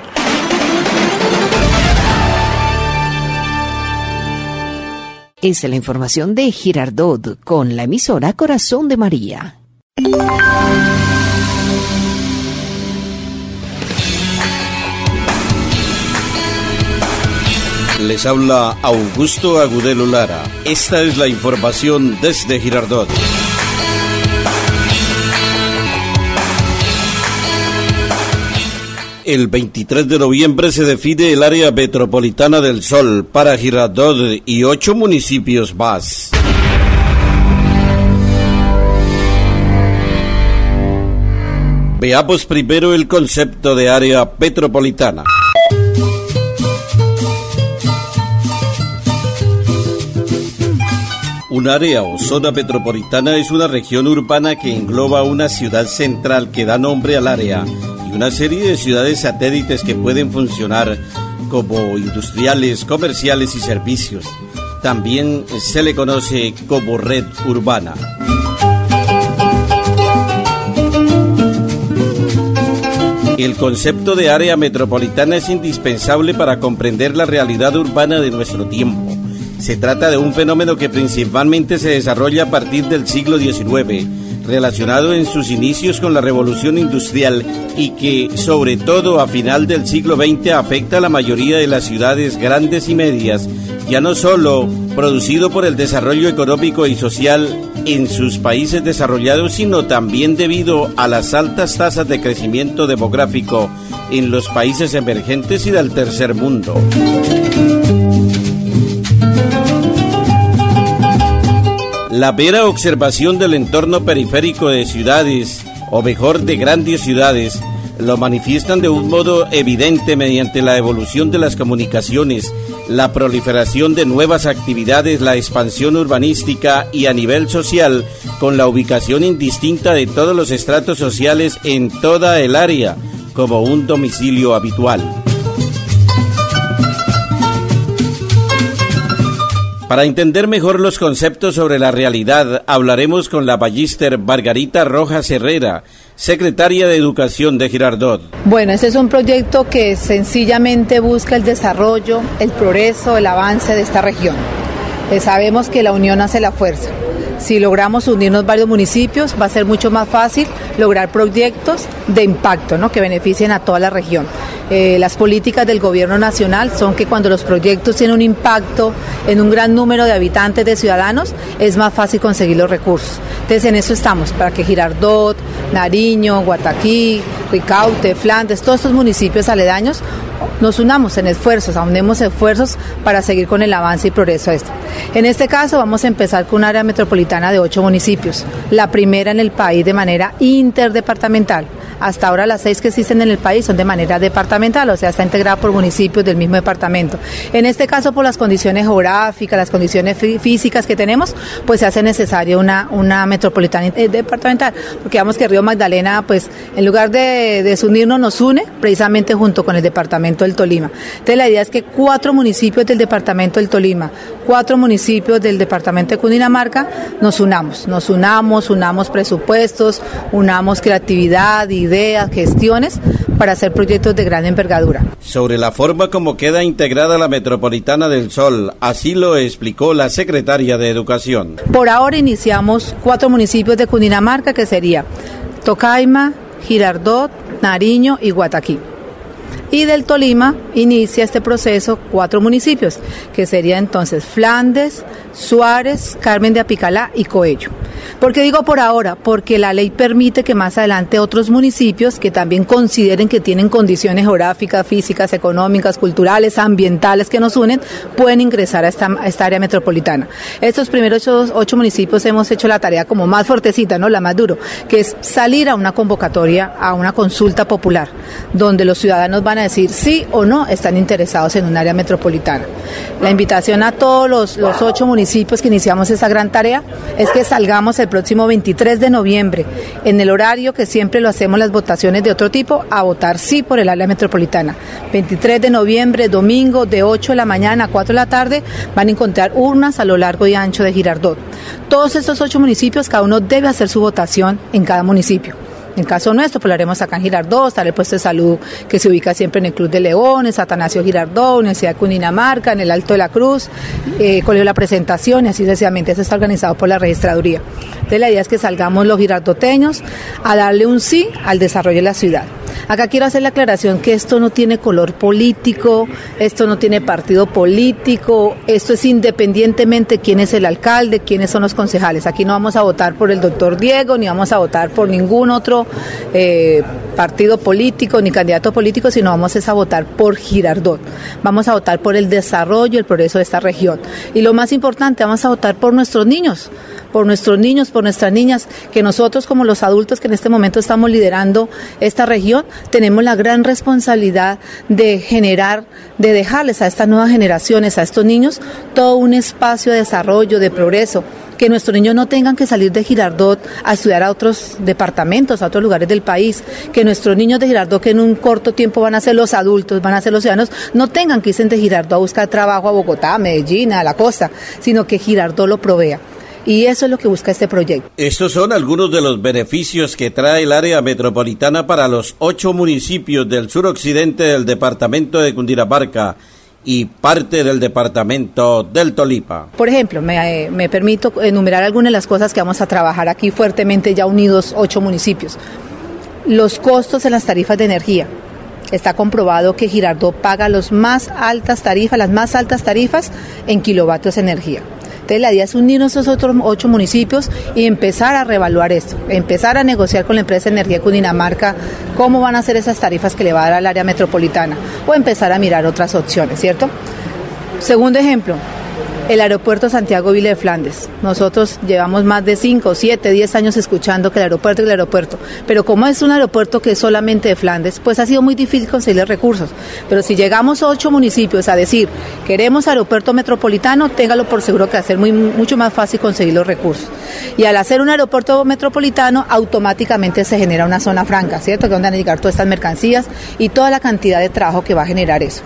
Esa es la información de Girardot con la emisora Corazón de María. Les habla Augusto Agudelo Lara. Esta es la información desde Girardot. El veintitrés de noviembre se define el área metropolitana del Sol para Girardot y ocho municipios más. Veamos primero el concepto de área metropolitana. Un área o zona metropolitana es una región urbana que engloba una ciudad central que da nombre al área y una serie de ciudades satélites que pueden funcionar como industriales, comerciales y servicios. También se le conoce como red urbana. El concepto de área metropolitana es indispensable para comprender la realidad urbana de nuestro tiempo. Se trata de un fenómeno que principalmente se desarrolla a partir del siglo diecinueve, relacionado en sus inicios con la revolución industrial y que, sobre todo a final del siglo veinte, afecta a la mayoría de las ciudades grandes y medias, ya no solo producido por el desarrollo económico y social en sus países desarrollados, sino también debido a las altas tasas de crecimiento demográfico en los países emergentes y del tercer mundo. La mera observación del entorno periférico de ciudades, o mejor de grandes ciudades, lo manifiestan de un modo evidente mediante la evolución de las comunicaciones, la proliferación de nuevas actividades, la expansión urbanística y a nivel social, con la ubicación indistinta de todos los estratos sociales en toda el área, como un domicilio habitual. Para entender mejor los conceptos sobre la realidad, hablaremos con la magíster Margarita Rojas Herrera, secretaria de Educación de Girardot. Bueno, este es un proyecto que sencillamente busca el desarrollo, el progreso, el avance de esta región. Eh, sabemos que la unión hace la fuerza. Si logramos unirnos varios municipios, va a ser mucho más fácil lograr proyectos de impacto, ¿no?, que beneficien a toda la región. Eh, las políticas del gobierno nacional son que cuando los proyectos tienen un impacto en un gran número de habitantes, de ciudadanos, es más fácil conseguir los recursos. Entonces en eso estamos, para que Girardot, Nariño, Guataquí, Ricaute, Flandes, todos estos municipios aledaños nos unamos en esfuerzos, aunemos esfuerzos para seguir con el avance y progreso de esto. En este caso vamos a empezar con un área metropolitana de ocho municipios, la primera en el país de manera interdepartamental. Hasta ahora las seis que existen en el país son de manera departamental, o sea, está integrada por municipios del mismo departamento. En este caso, por las condiciones geográficas, las condiciones físicas que tenemos, pues se hace necesaria una, una metropolitana departamental, porque vemos que Río Magdalena, pues en lugar de desunirnos, nos une precisamente junto con el departamento del Tolima. Entonces la idea es que cuatro municipios del departamento del Tolima, cuatro municipios del departamento de Cundinamarca, nos unamos, nos unamos, unamos presupuestos, unamos creatividad, ideas, gestiones para hacer proyectos de gran envergadura. Sobre la forma como queda integrada la Metropolitana del Sol, así lo explicó la secretaria de Educación. Por ahora iniciamos cuatro municipios de Cundinamarca, que sería Tocaima, Girardot, Nariño y Guataquí. Y del Tolima inicia este proceso cuatro municipios, que sería entonces Flandes, Suárez, Carmen de Apicalá y Coello. ¿Por qué digo por ahora? Porque la ley permite que más adelante otros municipios que también consideren que tienen condiciones geográficas, físicas, económicas, culturales, ambientales que nos unen, pueden ingresar a esta, a esta área metropolitana. Estos primeros ocho, ocho municipios hemos hecho la tarea como más fuertecita, ¿no?, la más duro, que es salir a una convocatoria, a una consulta popular, donde los ciudadanos van a decir sí o no están interesados en un área metropolitana. La invitación a todos los, los ocho municipios que iniciamos esa gran tarea es que salgamos el próximo veintitrés de noviembre, en el horario que siempre lo hacemos las votaciones de otro tipo, a votar sí por el área metropolitana. veintitrés de noviembre, domingo, de ocho de la mañana a cuatro de la tarde, van a encontrar urnas a lo largo y ancho de Girardot. Todos estos ocho municipios, cada uno debe hacer su votación en cada municipio. En el caso nuestro, pues lo haremos acá en Girardot, está el puesto de salud que se ubica siempre en el Club de Leones, Atanasio Girardot, Universidad de Cundinamarca, en el Alto de la Cruz, eh, Colegio de la Presentación, y así sucesivamente. Eso está organizado por la registraduría. Entonces la idea es que salgamos los girardoteños a darle un sí al desarrollo de la ciudad. Acá quiero hacer la aclaración que esto no tiene color político, esto no tiene partido político, esto es independientemente quién es el alcalde, quiénes son los concejales. Aquí no vamos a votar por el doctor Diego, ni vamos a votar por ningún otro eh, partido político, ni candidato político, sino vamos a votar por Girardot. Vamos a votar por el desarrollo y el progreso de esta región. Y lo más importante, vamos a votar por nuestros niños, por nuestros niños, por nuestras niñas, que nosotros como los adultos que en este momento estamos liderando esta región, tenemos la gran responsabilidad de generar, de dejarles a estas nuevas generaciones, a estos niños, todo un espacio de desarrollo, de progreso, que nuestros niños no tengan que salir de Girardot a estudiar a otros departamentos, a otros lugares del país, que nuestros niños de Girardot, que en un corto tiempo van a ser los adultos, van a ser los ciudadanos, no tengan que irse de Girardot a buscar trabajo a Bogotá, a Medellín, a la costa, sino que Girardot lo provea. Y eso es lo que busca este proyecto. Estos son algunos de los beneficios que trae el área metropolitana para los ocho municipios del suroccidente del departamento de Cundinamarca y parte del departamento del Tolima. Por ejemplo, me, me permito enumerar algunas de las cosas que vamos a trabajar aquí fuertemente, ya unidos ocho municipios. Los costos en las tarifas de energía. Está comprobado que Girardot paga las más altas tarifas, las más altas tarifas en kilovatios de energía. Entonces la idea es unirnos a esos otros ocho municipios y empezar a reevaluar esto, empezar a negociar con la empresa de energía de Cundinamarca cómo van a ser esas tarifas que le va a dar al área metropolitana o empezar a mirar otras opciones, ¿cierto? Segundo ejemplo, el aeropuerto Santiago Vila de Flandes. Nosotros llevamos más de cinco, siete, diez años escuchando que el aeropuerto es el aeropuerto, pero como es un aeropuerto que es solamente de Flandes, pues ha sido muy difícil conseguir recursos. Pero si llegamos a ocho municipios a decir, queremos aeropuerto metropolitano, téngalo por seguro que va a ser muy, mucho más fácil conseguir los recursos. Y al hacer un aeropuerto metropolitano, automáticamente se genera una zona franca, ¿cierto? Que donde van a llegar todas estas mercancías y toda la cantidad de trabajo que va a generar eso.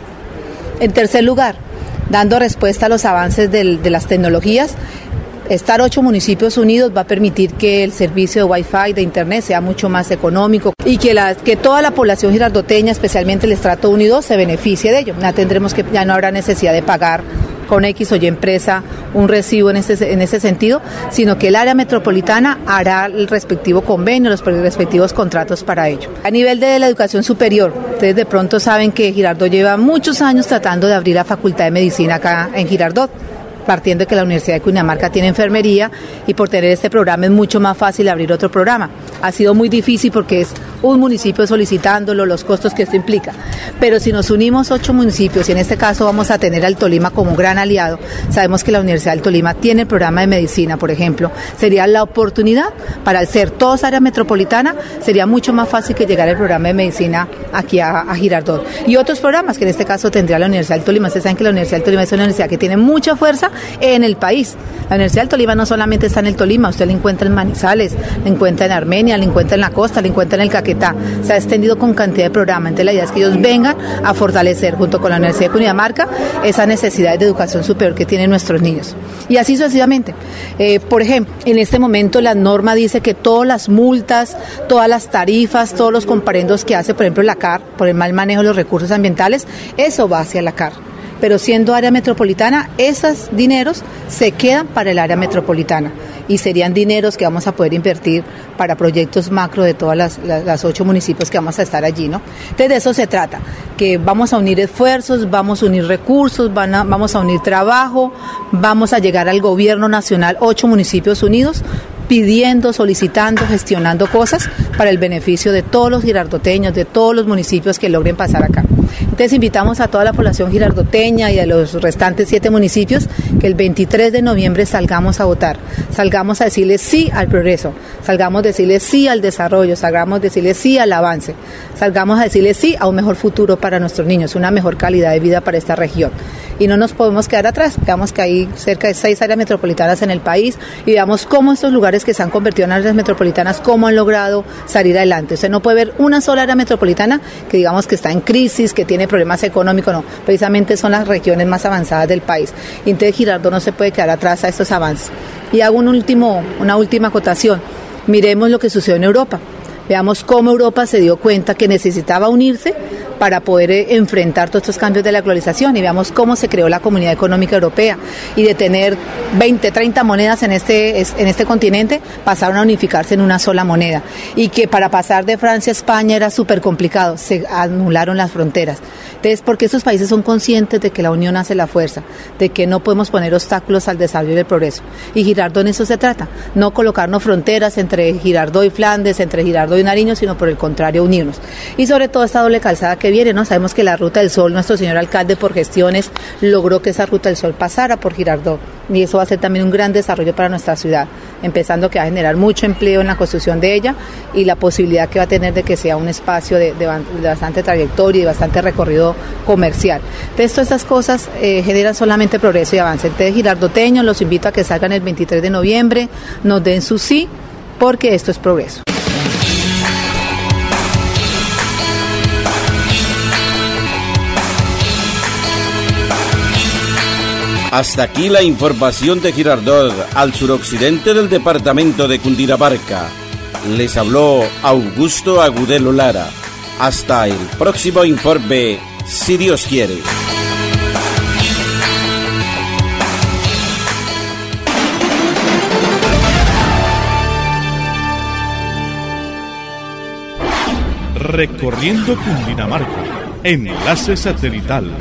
En tercer lugar, dando respuesta a los avances del, de las tecnologías, estar ocho municipios unidos va a permitir que el servicio de Wi-Fi, de Internet, sea mucho más económico y que, la, que toda la población girardoteña, especialmente el estrato uno y dos, se beneficie de ello. Ya tendremos que, ya no habrá necesidad de pagar con X o Y empresa un recibo en ese, en ese sentido, sino que el área metropolitana hará el respectivo convenio, los respectivos contratos para ello. A nivel de la educación superior, ustedes de pronto saben que Girardot lleva muchos años tratando de abrir la Facultad de Medicina acá en Girardot, partiendo de que la Universidad de Cundinamarca tiene enfermería y por tener este programa es mucho más fácil abrir otro programa. Ha sido muy difícil porque es un municipio solicitándolo, los costos que esto implica. Pero si nos unimos ocho municipios y en este caso vamos a tener al Tolima como un gran aliado, sabemos que la Universidad del Tolima tiene el programa de medicina, por ejemplo, sería la oportunidad para al ser todos área metropolitana, sería mucho más fácil que llegara el programa de medicina aquí a, a Girardot. Y otros programas que en este caso tendría la Universidad del Tolima. Ustedes saben que la Universidad del Tolima es una universidad que tiene mucha fuerza en el país. La Universidad del Tolima no solamente está en el Tolima, usted la encuentra en Manizales, la encuentra en Armenia, la encuentra en la costa, la encuentra en el Caquetá. Se ha extendido con cantidad de programas. Entonces la idea es que ellos vengan a fortalecer junto con la Universidad de Cundinamarca esas necesidades de educación superior que tienen nuestros niños. Y así sucesivamente. Eh, por ejemplo, en este momento la norma dice que todas las multas, todas las tarifas, todos los comparendos que hace, por ejemplo, la C A R, por el mal manejo de los recursos ambientales, eso va hacia la C A R. Pero siendo área metropolitana, esos dineros se quedan para el área metropolitana y serían dineros que vamos a poder invertir para proyectos macro de todas las, las, las ocho municipios que vamos a estar allí, ¿no? Entonces de eso se trata, que vamos a unir esfuerzos, vamos a unir recursos, van a, vamos a unir trabajo, vamos a llegar al gobierno nacional, ocho municipios unidos, pidiendo, solicitando, gestionando cosas para el beneficio de todos los girardoteños, de todos los municipios que logren pasar acá. Entonces invitamos a toda la población girardoteña y a los restantes siete municipios que el veintitrés de noviembre salgamos a votar, salgamos a decirle sí al progreso, salgamos a decirle sí al desarrollo, salgamos a decirle sí al avance, salgamos a decirle sí a un mejor futuro para nuestros niños, una mejor calidad de vida para esta región. Y no nos podemos quedar atrás, veamos que hay cerca de seis áreas metropolitanas en el país y veamos cómo estos lugares que se han convertido en áreas metropolitanas, cómo han logrado salir adelante. Usted no puede ver una sola área metropolitana que digamos que está en crisis, que tiene problemas económicos, no, precisamente son las regiones más avanzadas del país. Y entonces Girardot no se puede quedar atrás a estos avances. Y hago un último, una última acotación, miremos lo que sucedió en Europa. Veamos cómo Europa se dio cuenta que necesitaba unirse para poder eh, enfrentar todos estos cambios de la globalización, y veamos cómo se creó la Comunidad Económica Europea, y de tener veinte, treinta monedas en este, en este continente, pasaron a unificarse en una sola moneda, y que para pasar de Francia a España era súper complicado, se anularon las fronteras. Entonces, porque estos países son conscientes de que la unión hace la fuerza, de que no podemos poner obstáculos al desarrollo y el progreso, y Girardot en eso se trata, no colocarnos fronteras entre Girardot y Flandes, entre Girardot y Nariño, sino por el contrario unirnos, y sobre todo esta doble calzada que viene, ¿no? Sabemos que la Ruta del Sol, nuestro señor alcalde por gestiones logró que esa Ruta del Sol pasara por Girardot, y eso va a ser también un gran desarrollo para nuestra ciudad, empezando que va a generar mucho empleo en la construcción de ella, y la posibilidad que va a tener de que sea un espacio de, de, de bastante trayectoria y bastante recorrido comercial. Entonces, todas estas cosas eh, generan solamente progreso y avance. Entonces, girardoteños, los invito a que salgan el veintitrés de noviembre, nos den su sí, porque esto es progreso. Hasta aquí la información de Girardot, al suroccidente del departamento de Cundinamarca. Les habló Augusto Agudelo Lara. Hasta el próximo informe, si Dios quiere. Recorriendo Cundinamarca, enlace satelital.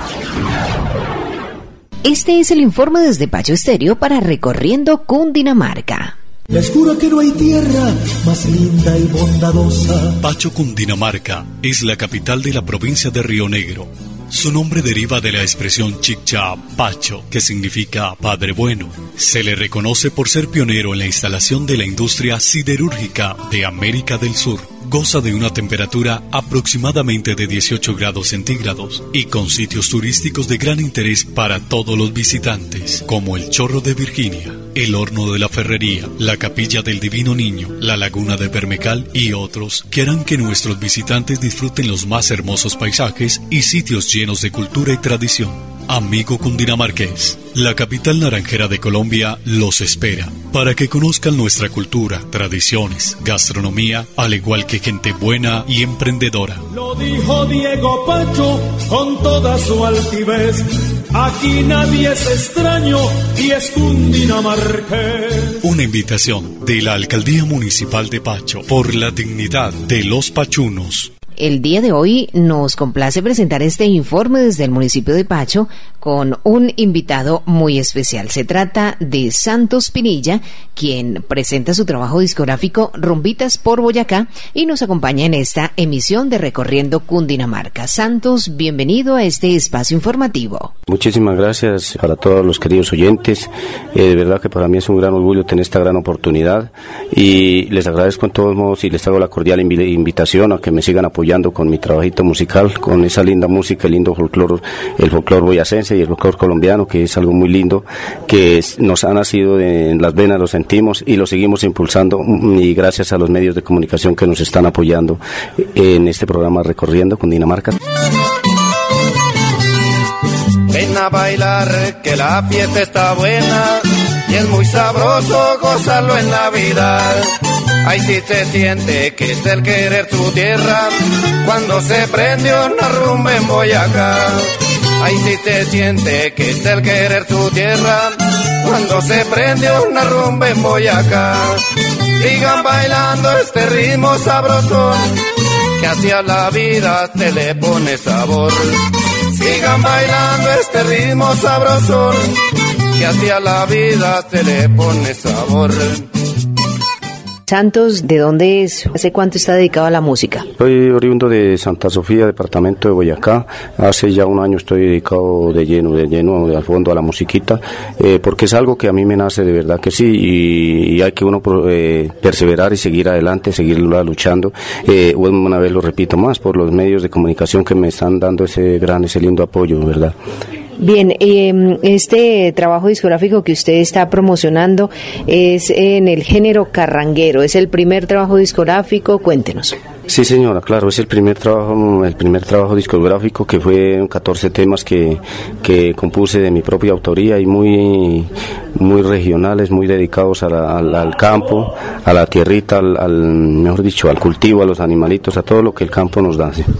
Este es el informe desde Pacho Estéreo para Recorriendo Cundinamarca. Les juro que no hay tierra más linda y bondadosa. Pacho, Cundinamarca, es la capital de la provincia de Río Negro. Su nombre deriva de la expresión chicha Pacho, que significa padre bueno. Se le reconoce por ser pionero en la instalación de la industria siderúrgica de América del Sur. Goza de una temperatura aproximadamente de dieciocho grados centígrados y con sitios turísticos de gran interés para todos los visitantes, como el Chorro de Virginia, el Horno de la Ferrería, la Capilla del Divino Niño, la Laguna de Bermecal y otros que harán que nuestros visitantes disfruten los más hermosos paisajes y sitios llenos de cultura y tradición. Amigo cundinamarqués, la capital naranjera de Colombia los espera para que conozcan nuestra cultura, tradiciones, gastronomía, al igual que gente buena y emprendedora. Lo dijo Diego Pacho con toda su altivez. Aquí nadie es extraño y es cundinamarqués. Una invitación de la Alcaldía Municipal de Pacho por la dignidad de los pachunos. El día de hoy nos complace presentar este informe desde el municipio de Pacho con un invitado muy especial. Se trata de Santos Pinilla, quien presenta su trabajo discográfico Rumbitas por Boyacá y nos acompaña en esta emisión de Recorriendo Cundinamarca. Santos, bienvenido a este espacio informativo. Muchísimas gracias para todos los queridos oyentes. Eh, de verdad que para mí es un gran orgullo tener esta gran oportunidad y les agradezco en todos modos y les hago la cordial inv- invitación a que me sigan apoyando con mi trabajito musical, con esa linda música, el lindo folclor, el folclor boyacense y el folclor colombiano, que es algo muy lindo, que es, nos ha nacido de, en las venas, lo sentimos y lo seguimos impulsando, y gracias a los medios de comunicación que nos están apoyando en este programa Recorriendo Cundinamarca. Ven a bailar, que la fiesta está buena y es muy sabroso gozarlo en Navidad. Ahí sí se siente que es el querer su tierra cuando se prende una rumba en Boyacá. Ahí sí se siente que es el querer su tierra cuando se prende una rumba en Boyacá. Sigan bailando este ritmo sabrosón que hacia la vida se le pone sabor. Sigan bailando este ritmo sabrosón que hacia la vida se le pone sabor. Santos, ¿de dónde es? ¿Hace cuánto está dedicado a la música? Soy oriundo de Santa Sofía, departamento de Boyacá. Hace ya un año estoy dedicado de lleno, de lleno, de al fondo a la musiquita, eh, porque es algo que a mí me nace de verdad que sí, y, y hay que uno eh, perseverar y seguir adelante, seguir luchando. Eh, una vez lo repito más, por los medios de comunicación que me están dando ese gran, ese lindo apoyo, ¿verdad? Bien, eh, este trabajo discográfico que usted está promocionando es en el género carranguero, ¿es el primer trabajo discográfico? Cuéntenos. Sí, señora, claro, es el primer trabajo, el primer trabajo discográfico, que fue catorce temas que, que compuse de mi propia autoría y muy, muy regionales, muy dedicados a la, al, al campo, a la tierrita, al, al, mejor dicho, al cultivo, a los animalitos, a todo lo que el campo nos da. ¿Sí?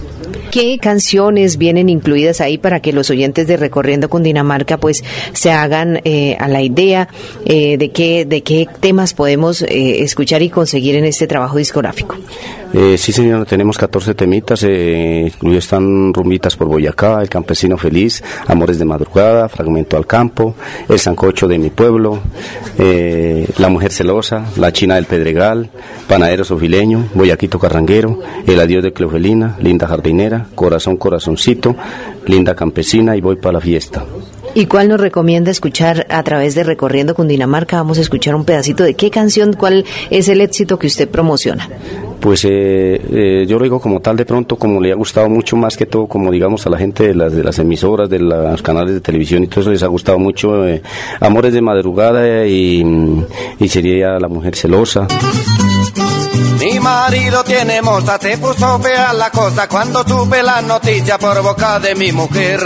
¿Qué canciones vienen incluidas ahí para que los oyentes de Recorriendo Cundinamarca pues se hagan eh, a la idea eh, de qué de qué temas podemos eh, escuchar y conseguir en este trabajo discográfico? Eh, sí, señor, tenemos catorce temitas, eh, incluidos están Rumbitas por Boyacá, El Campesino Feliz, Amores de Madrugada, Fragmento al Campo, El Sancocho de mi Pueblo, eh, La Mujer Celosa, La China del Pedregal, Panadero Sofileño, Boyaquito Carranguero, El Adiós de Cleofelina, Linda Jardinera, Corazón Corazoncito, Linda Campesina y Voy para la Fiesta. ¿Y cuál nos recomienda escuchar a través de Recorriendo Cundinamarca? Vamos a escuchar un pedacito de qué canción, cuál es el éxito que usted promociona. Pues eh, eh, yo lo digo como tal, de pronto, como le ha gustado mucho, más que todo, como digamos a la gente de las, de las emisoras, de los canales de televisión y todo eso, les ha gustado mucho eh, Amores de Madrugada y, y sería La Mujer Celosa. Mi marido tiene moza, se puso fea la cosa cuando supe la noticia por boca de mi mujer.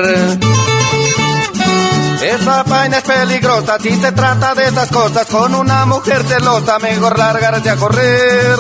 Esa vaina es peligrosa, si se trata de esas cosas, con una mujer celosa, mejor largarse a correr.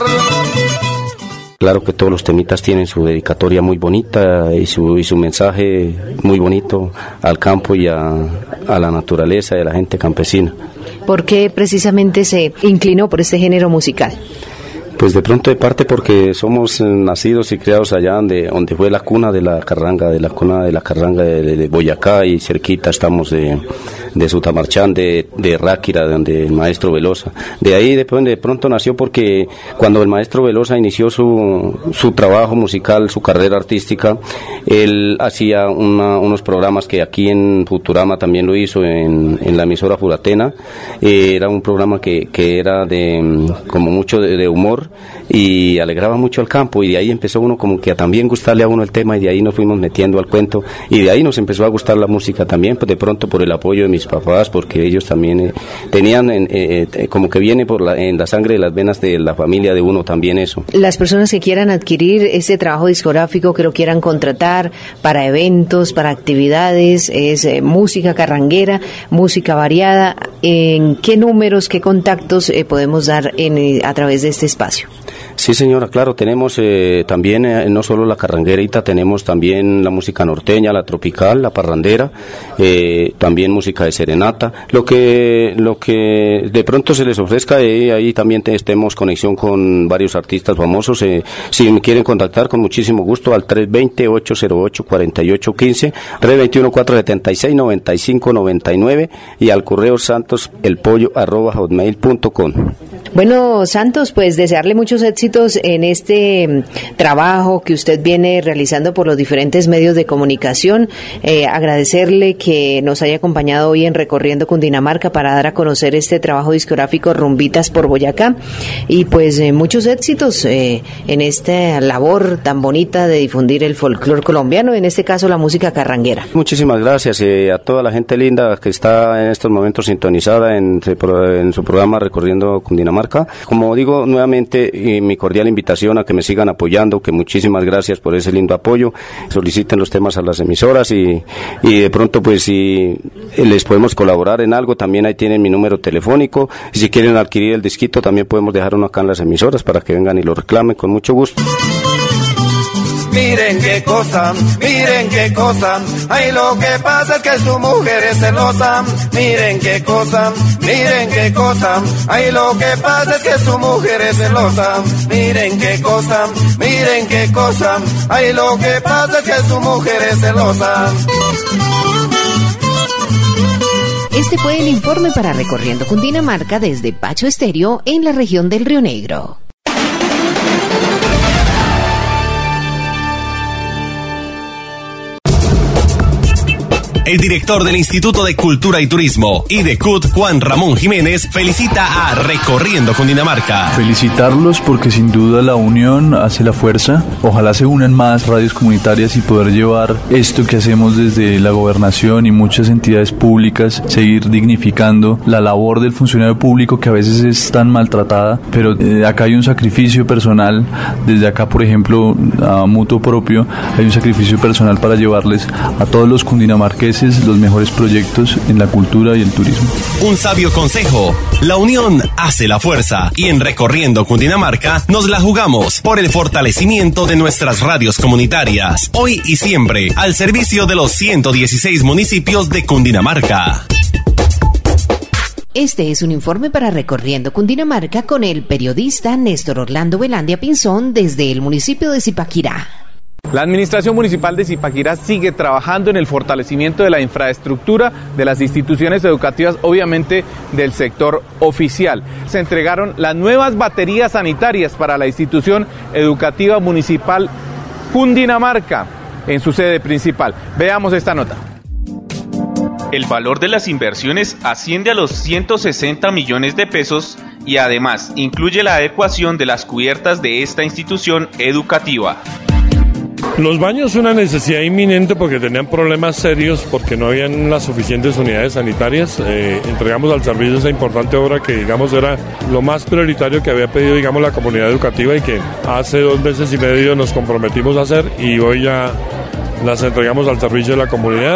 Claro que todos los temitas tienen su dedicatoria muy bonita y su, y su mensaje muy bonito al campo y a, a la naturaleza y a la gente campesina. ¿Por qué precisamente se inclinó por este género musical? Pues de pronto de parte porque somos nacidos y criados allá donde, donde fue la cuna de la carranga, de la cuna de la carranga de, de, de Boyacá, y cerquita estamos de, de Sutamarchán, de, de Ráquira, donde el maestro Velosa. De ahí de, de pronto nació porque cuando el maestro Velosa inició su, su trabajo musical, su carrera artística, él hacía una, unos programas que aquí en Futurama también lo hizo, en, en la emisora Furatena. Eh, era un programa que, que era de como mucho de, de humor y alegraba mucho al campo, y de ahí empezó uno como que a también gustarle a uno el tema, y de ahí nos fuimos metiendo al cuento, y de ahí nos empezó a gustar la música también, pues de pronto por el apoyo de mis papás, porque ellos también eh, tenían eh, eh, como que viene por la, en la sangre de las venas de la familia de uno también eso. Las personas que quieran adquirir este trabajo discográfico, que lo quieran contratar para eventos, para actividades, es eh, música carranguera, música variada, ¿en qué números, qué contactos eh, podemos dar en, eh, a través de este espacio? Sí, señora, claro, tenemos eh, también eh, no solo la carranguerita, tenemos también la música norteña, la tropical, la parrandera, eh, también música de serenata, lo que lo que de pronto se les ofrezca, eh, ahí también te, estemos conexión con varios artistas famosos, eh, si me quieren contactar con muchísimo gusto al tres dos cero, ocho cero ocho, cuatro ocho uno cinco, tres dos uno, cuatro siete seis, nueve cinco nueve nueve y al correo santoselpollo arroba hotmail punto com. Bueno, Santos, pues desearle muchos éxitos en este um, trabajo que usted viene realizando por los diferentes medios de comunicación. Eh, agradecerle que nos haya acompañado hoy en Recorriendo Cundinamarca para dar a conocer este trabajo discográfico Rumbitas por Boyacá. Y pues eh, muchos éxitos eh, en esta labor tan bonita de difundir el folclore colombiano, en este caso la música carranguera. Muchísimas gracias eh, a toda la gente linda que está en estos momentos sintonizada en, en su programa Recorriendo Cundinamarca. Como digo nuevamente, y mi cordial invitación a que me sigan apoyando, que muchísimas gracias por ese lindo apoyo, soliciten los temas a las emisoras y, y de pronto pues si les podemos colaborar en algo, también ahí tienen mi número telefónico, y si quieren adquirir el disquito también podemos dejar uno acá en las emisoras para que vengan y lo reclamen con mucho gusto. Miren qué cosa, miren qué cosa, ay lo que pasa es que su mujer es celosa. Miren qué cosa, miren qué cosa, ay lo que pasa es que su mujer es celosa. Miren qué cosa, miren qué cosa, ay lo que pasa es que su mujer es celosa. Este fue el informe para Recorriendo Cundinamarca desde Pacho Estéreo en la región del Río Negro. El director del Instituto de Cultura y Turismo, I D E C U T, Juan Ramón Jiménez, felicita a Recorriendo Cundinamarca. Felicitarlos porque sin duda la unión hace la fuerza. Ojalá se unan más radios comunitarias y poder llevar esto que hacemos desde la gobernación y muchas entidades públicas, seguir dignificando la labor del funcionario público que a veces es tan maltratada, pero eh, acá hay un sacrificio personal. Desde acá, por ejemplo, a mutuo propio, hay un sacrificio personal para llevarles a todos los cundinamarqueses veces los mejores proyectos en la cultura y el turismo. Un sabio consejo: la unión hace la fuerza, y en Recorriendo Cundinamarca nos la jugamos por el fortalecimiento de nuestras radios comunitarias, hoy y siempre al servicio de los ciento dieciséis municipios de Cundinamarca. Este es un informe para Recorriendo Cundinamarca con el periodista Néstor Orlando Velandia Pinzón desde el municipio de Zipaquirá. La Administración Municipal de Zipaquirá sigue trabajando en el fortalecimiento de la infraestructura de las instituciones educativas, obviamente del sector oficial. Se entregaron las nuevas baterías sanitarias para la institución educativa municipal Cundinamarca en su sede principal. Veamos esta nota. El valor de las inversiones asciende a los ciento sesenta millones de pesos y además incluye la adecuación de las cubiertas de esta institución educativa. Los baños una necesidad inminente porque tenían problemas serios, porque no habían las suficientes unidades sanitarias. Eh, entregamos al servicio esa importante obra que, digamos, era lo más prioritario que había pedido, digamos, la comunidad educativa y que hace dos meses y medio nos comprometimos a hacer, y hoy ya las entregamos al servicio de la comunidad.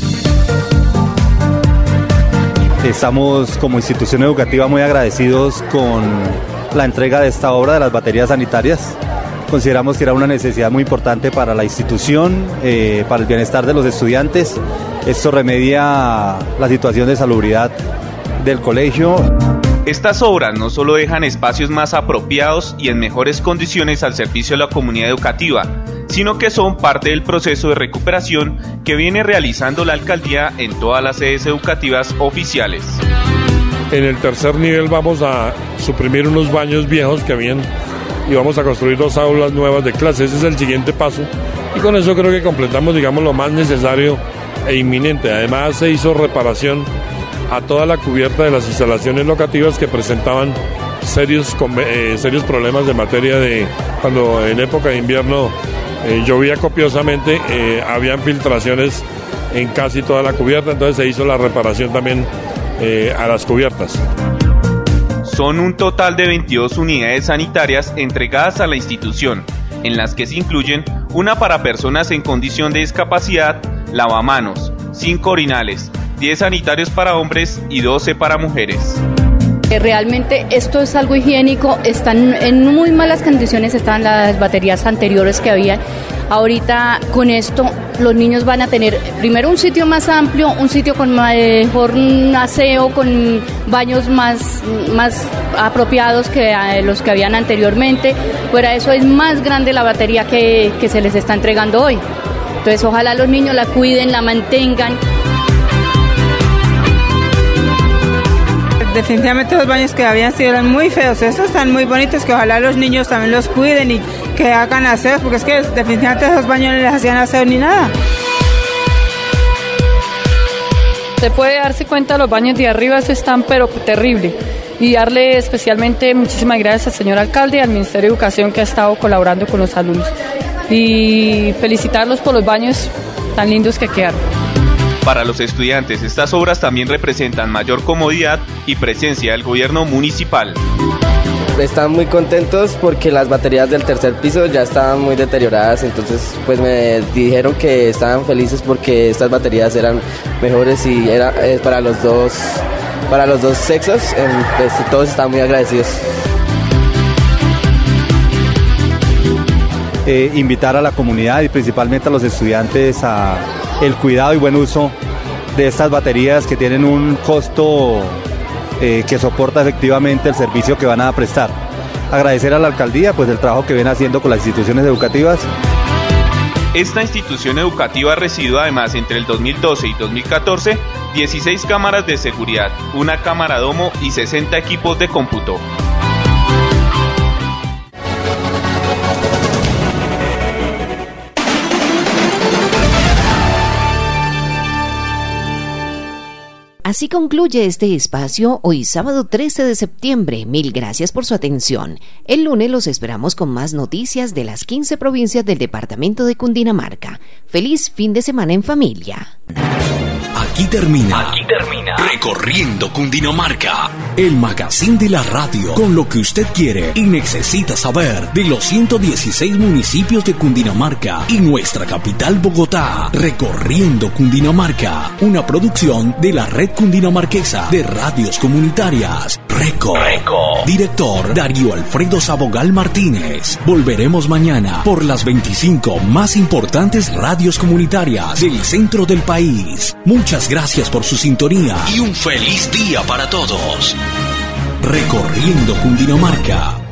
Estamos como institución educativa muy agradecidos con la entrega de esta obra de las baterías sanitarias. Consideramos que era una necesidad muy importante para la institución, eh, para el bienestar de los estudiantes. Esto remedia la situación de salubridad del colegio. Estas obras no solo dejan espacios más apropiados y en mejores condiciones al servicio de la comunidad educativa, sino que son parte del proceso de recuperación que viene realizando la alcaldía en todas las sedes educativas oficiales. En el tercer nivel vamos a suprimir unos baños viejos que habían y vamos a construir dos aulas nuevas de clase. Ese es el siguiente paso y con eso creo que completamos, digamos, lo más necesario e inminente. Además se hizo reparación a toda la cubierta de las instalaciones locativas que presentaban serios, eh, serios problemas de materia de cuando en época de invierno eh, llovía copiosamente, eh, habían filtraciones en casi toda la cubierta, entonces se hizo la reparación también eh, a las cubiertas. Son un total de veintidós unidades sanitarias entregadas a la institución, en las que se incluyen una para personas en condición de discapacidad, lavamanos, cinco orinales, diez sanitarios para hombres y doce para mujeres. Realmente esto es algo higiénico, están en muy malas condiciones, están las baterías anteriores que había. Ahorita con esto los niños van a tener primero un sitio más amplio, un sitio con mejor aseo, con baños más, más apropiados que los que habían anteriormente. Fuera de eso es más grande la batería que, que se les está entregando hoy. Entonces ojalá los niños la cuiden, la mantengan. Definitivamente los baños que habían sido eran muy feos, estos están muy bonitos, que ojalá los niños también los cuiden y que hagan aseo, porque es que definitivamente esos baños no les hacían aseo ni nada. Se puede darse cuenta, los baños de arriba están pero terrible, y darle especialmente muchísimas gracias al señor alcalde y al Ministerio de Educación que ha estado colaborando con los alumnos, y felicitarlos por los baños tan lindos que quedaron. Para los estudiantes, estas obras también representan mayor comodidad y presencia del gobierno municipal. Están muy contentos porque las baterías del tercer piso ya estaban muy deterioradas, entonces pues me dijeron que estaban felices porque estas baterías eran mejores y era eh, para los dos para los dos sexos, eh, pues todos están muy agradecidos. Eh, invitar a la comunidad y principalmente a los estudiantes a el cuidado y buen uso de estas baterías que tienen un costo eh, que soporta efectivamente el servicio que van a prestar. Agradecer a la alcaldía pues el trabajo que viene haciendo con las instituciones educativas. Esta institución educativa recibió además entre el dos mil doce y dos mil catorce dieciséis cámaras de seguridad, una cámara domo y sesenta equipos de cómputo. Así concluye este espacio hoy sábado trece de septiembre. Mil gracias por su atención. El lunes los esperamos con más noticias de las quince provincias del departamento de Cundinamarca. Feliz fin de semana en familia. Aquí termina. Aquí termina. Recorriendo Cundinamarca. el magazine de la radio, con lo que usted quiere y necesita saber de los ciento dieciséis municipios de Cundinamarca y nuestra capital Bogotá. Recorriendo Cundinamarca, una producción de la Red Cundinamarquesa de Radios Comunitarias. Reco. Reco. Director Darío Alfredo Sabogal Martínez. Volveremos mañana por las veinticinco más importantes radios comunitarias del centro del país. Muchas gracias por su sintonía y un feliz día para todos. Recorriendo Cundinamarca.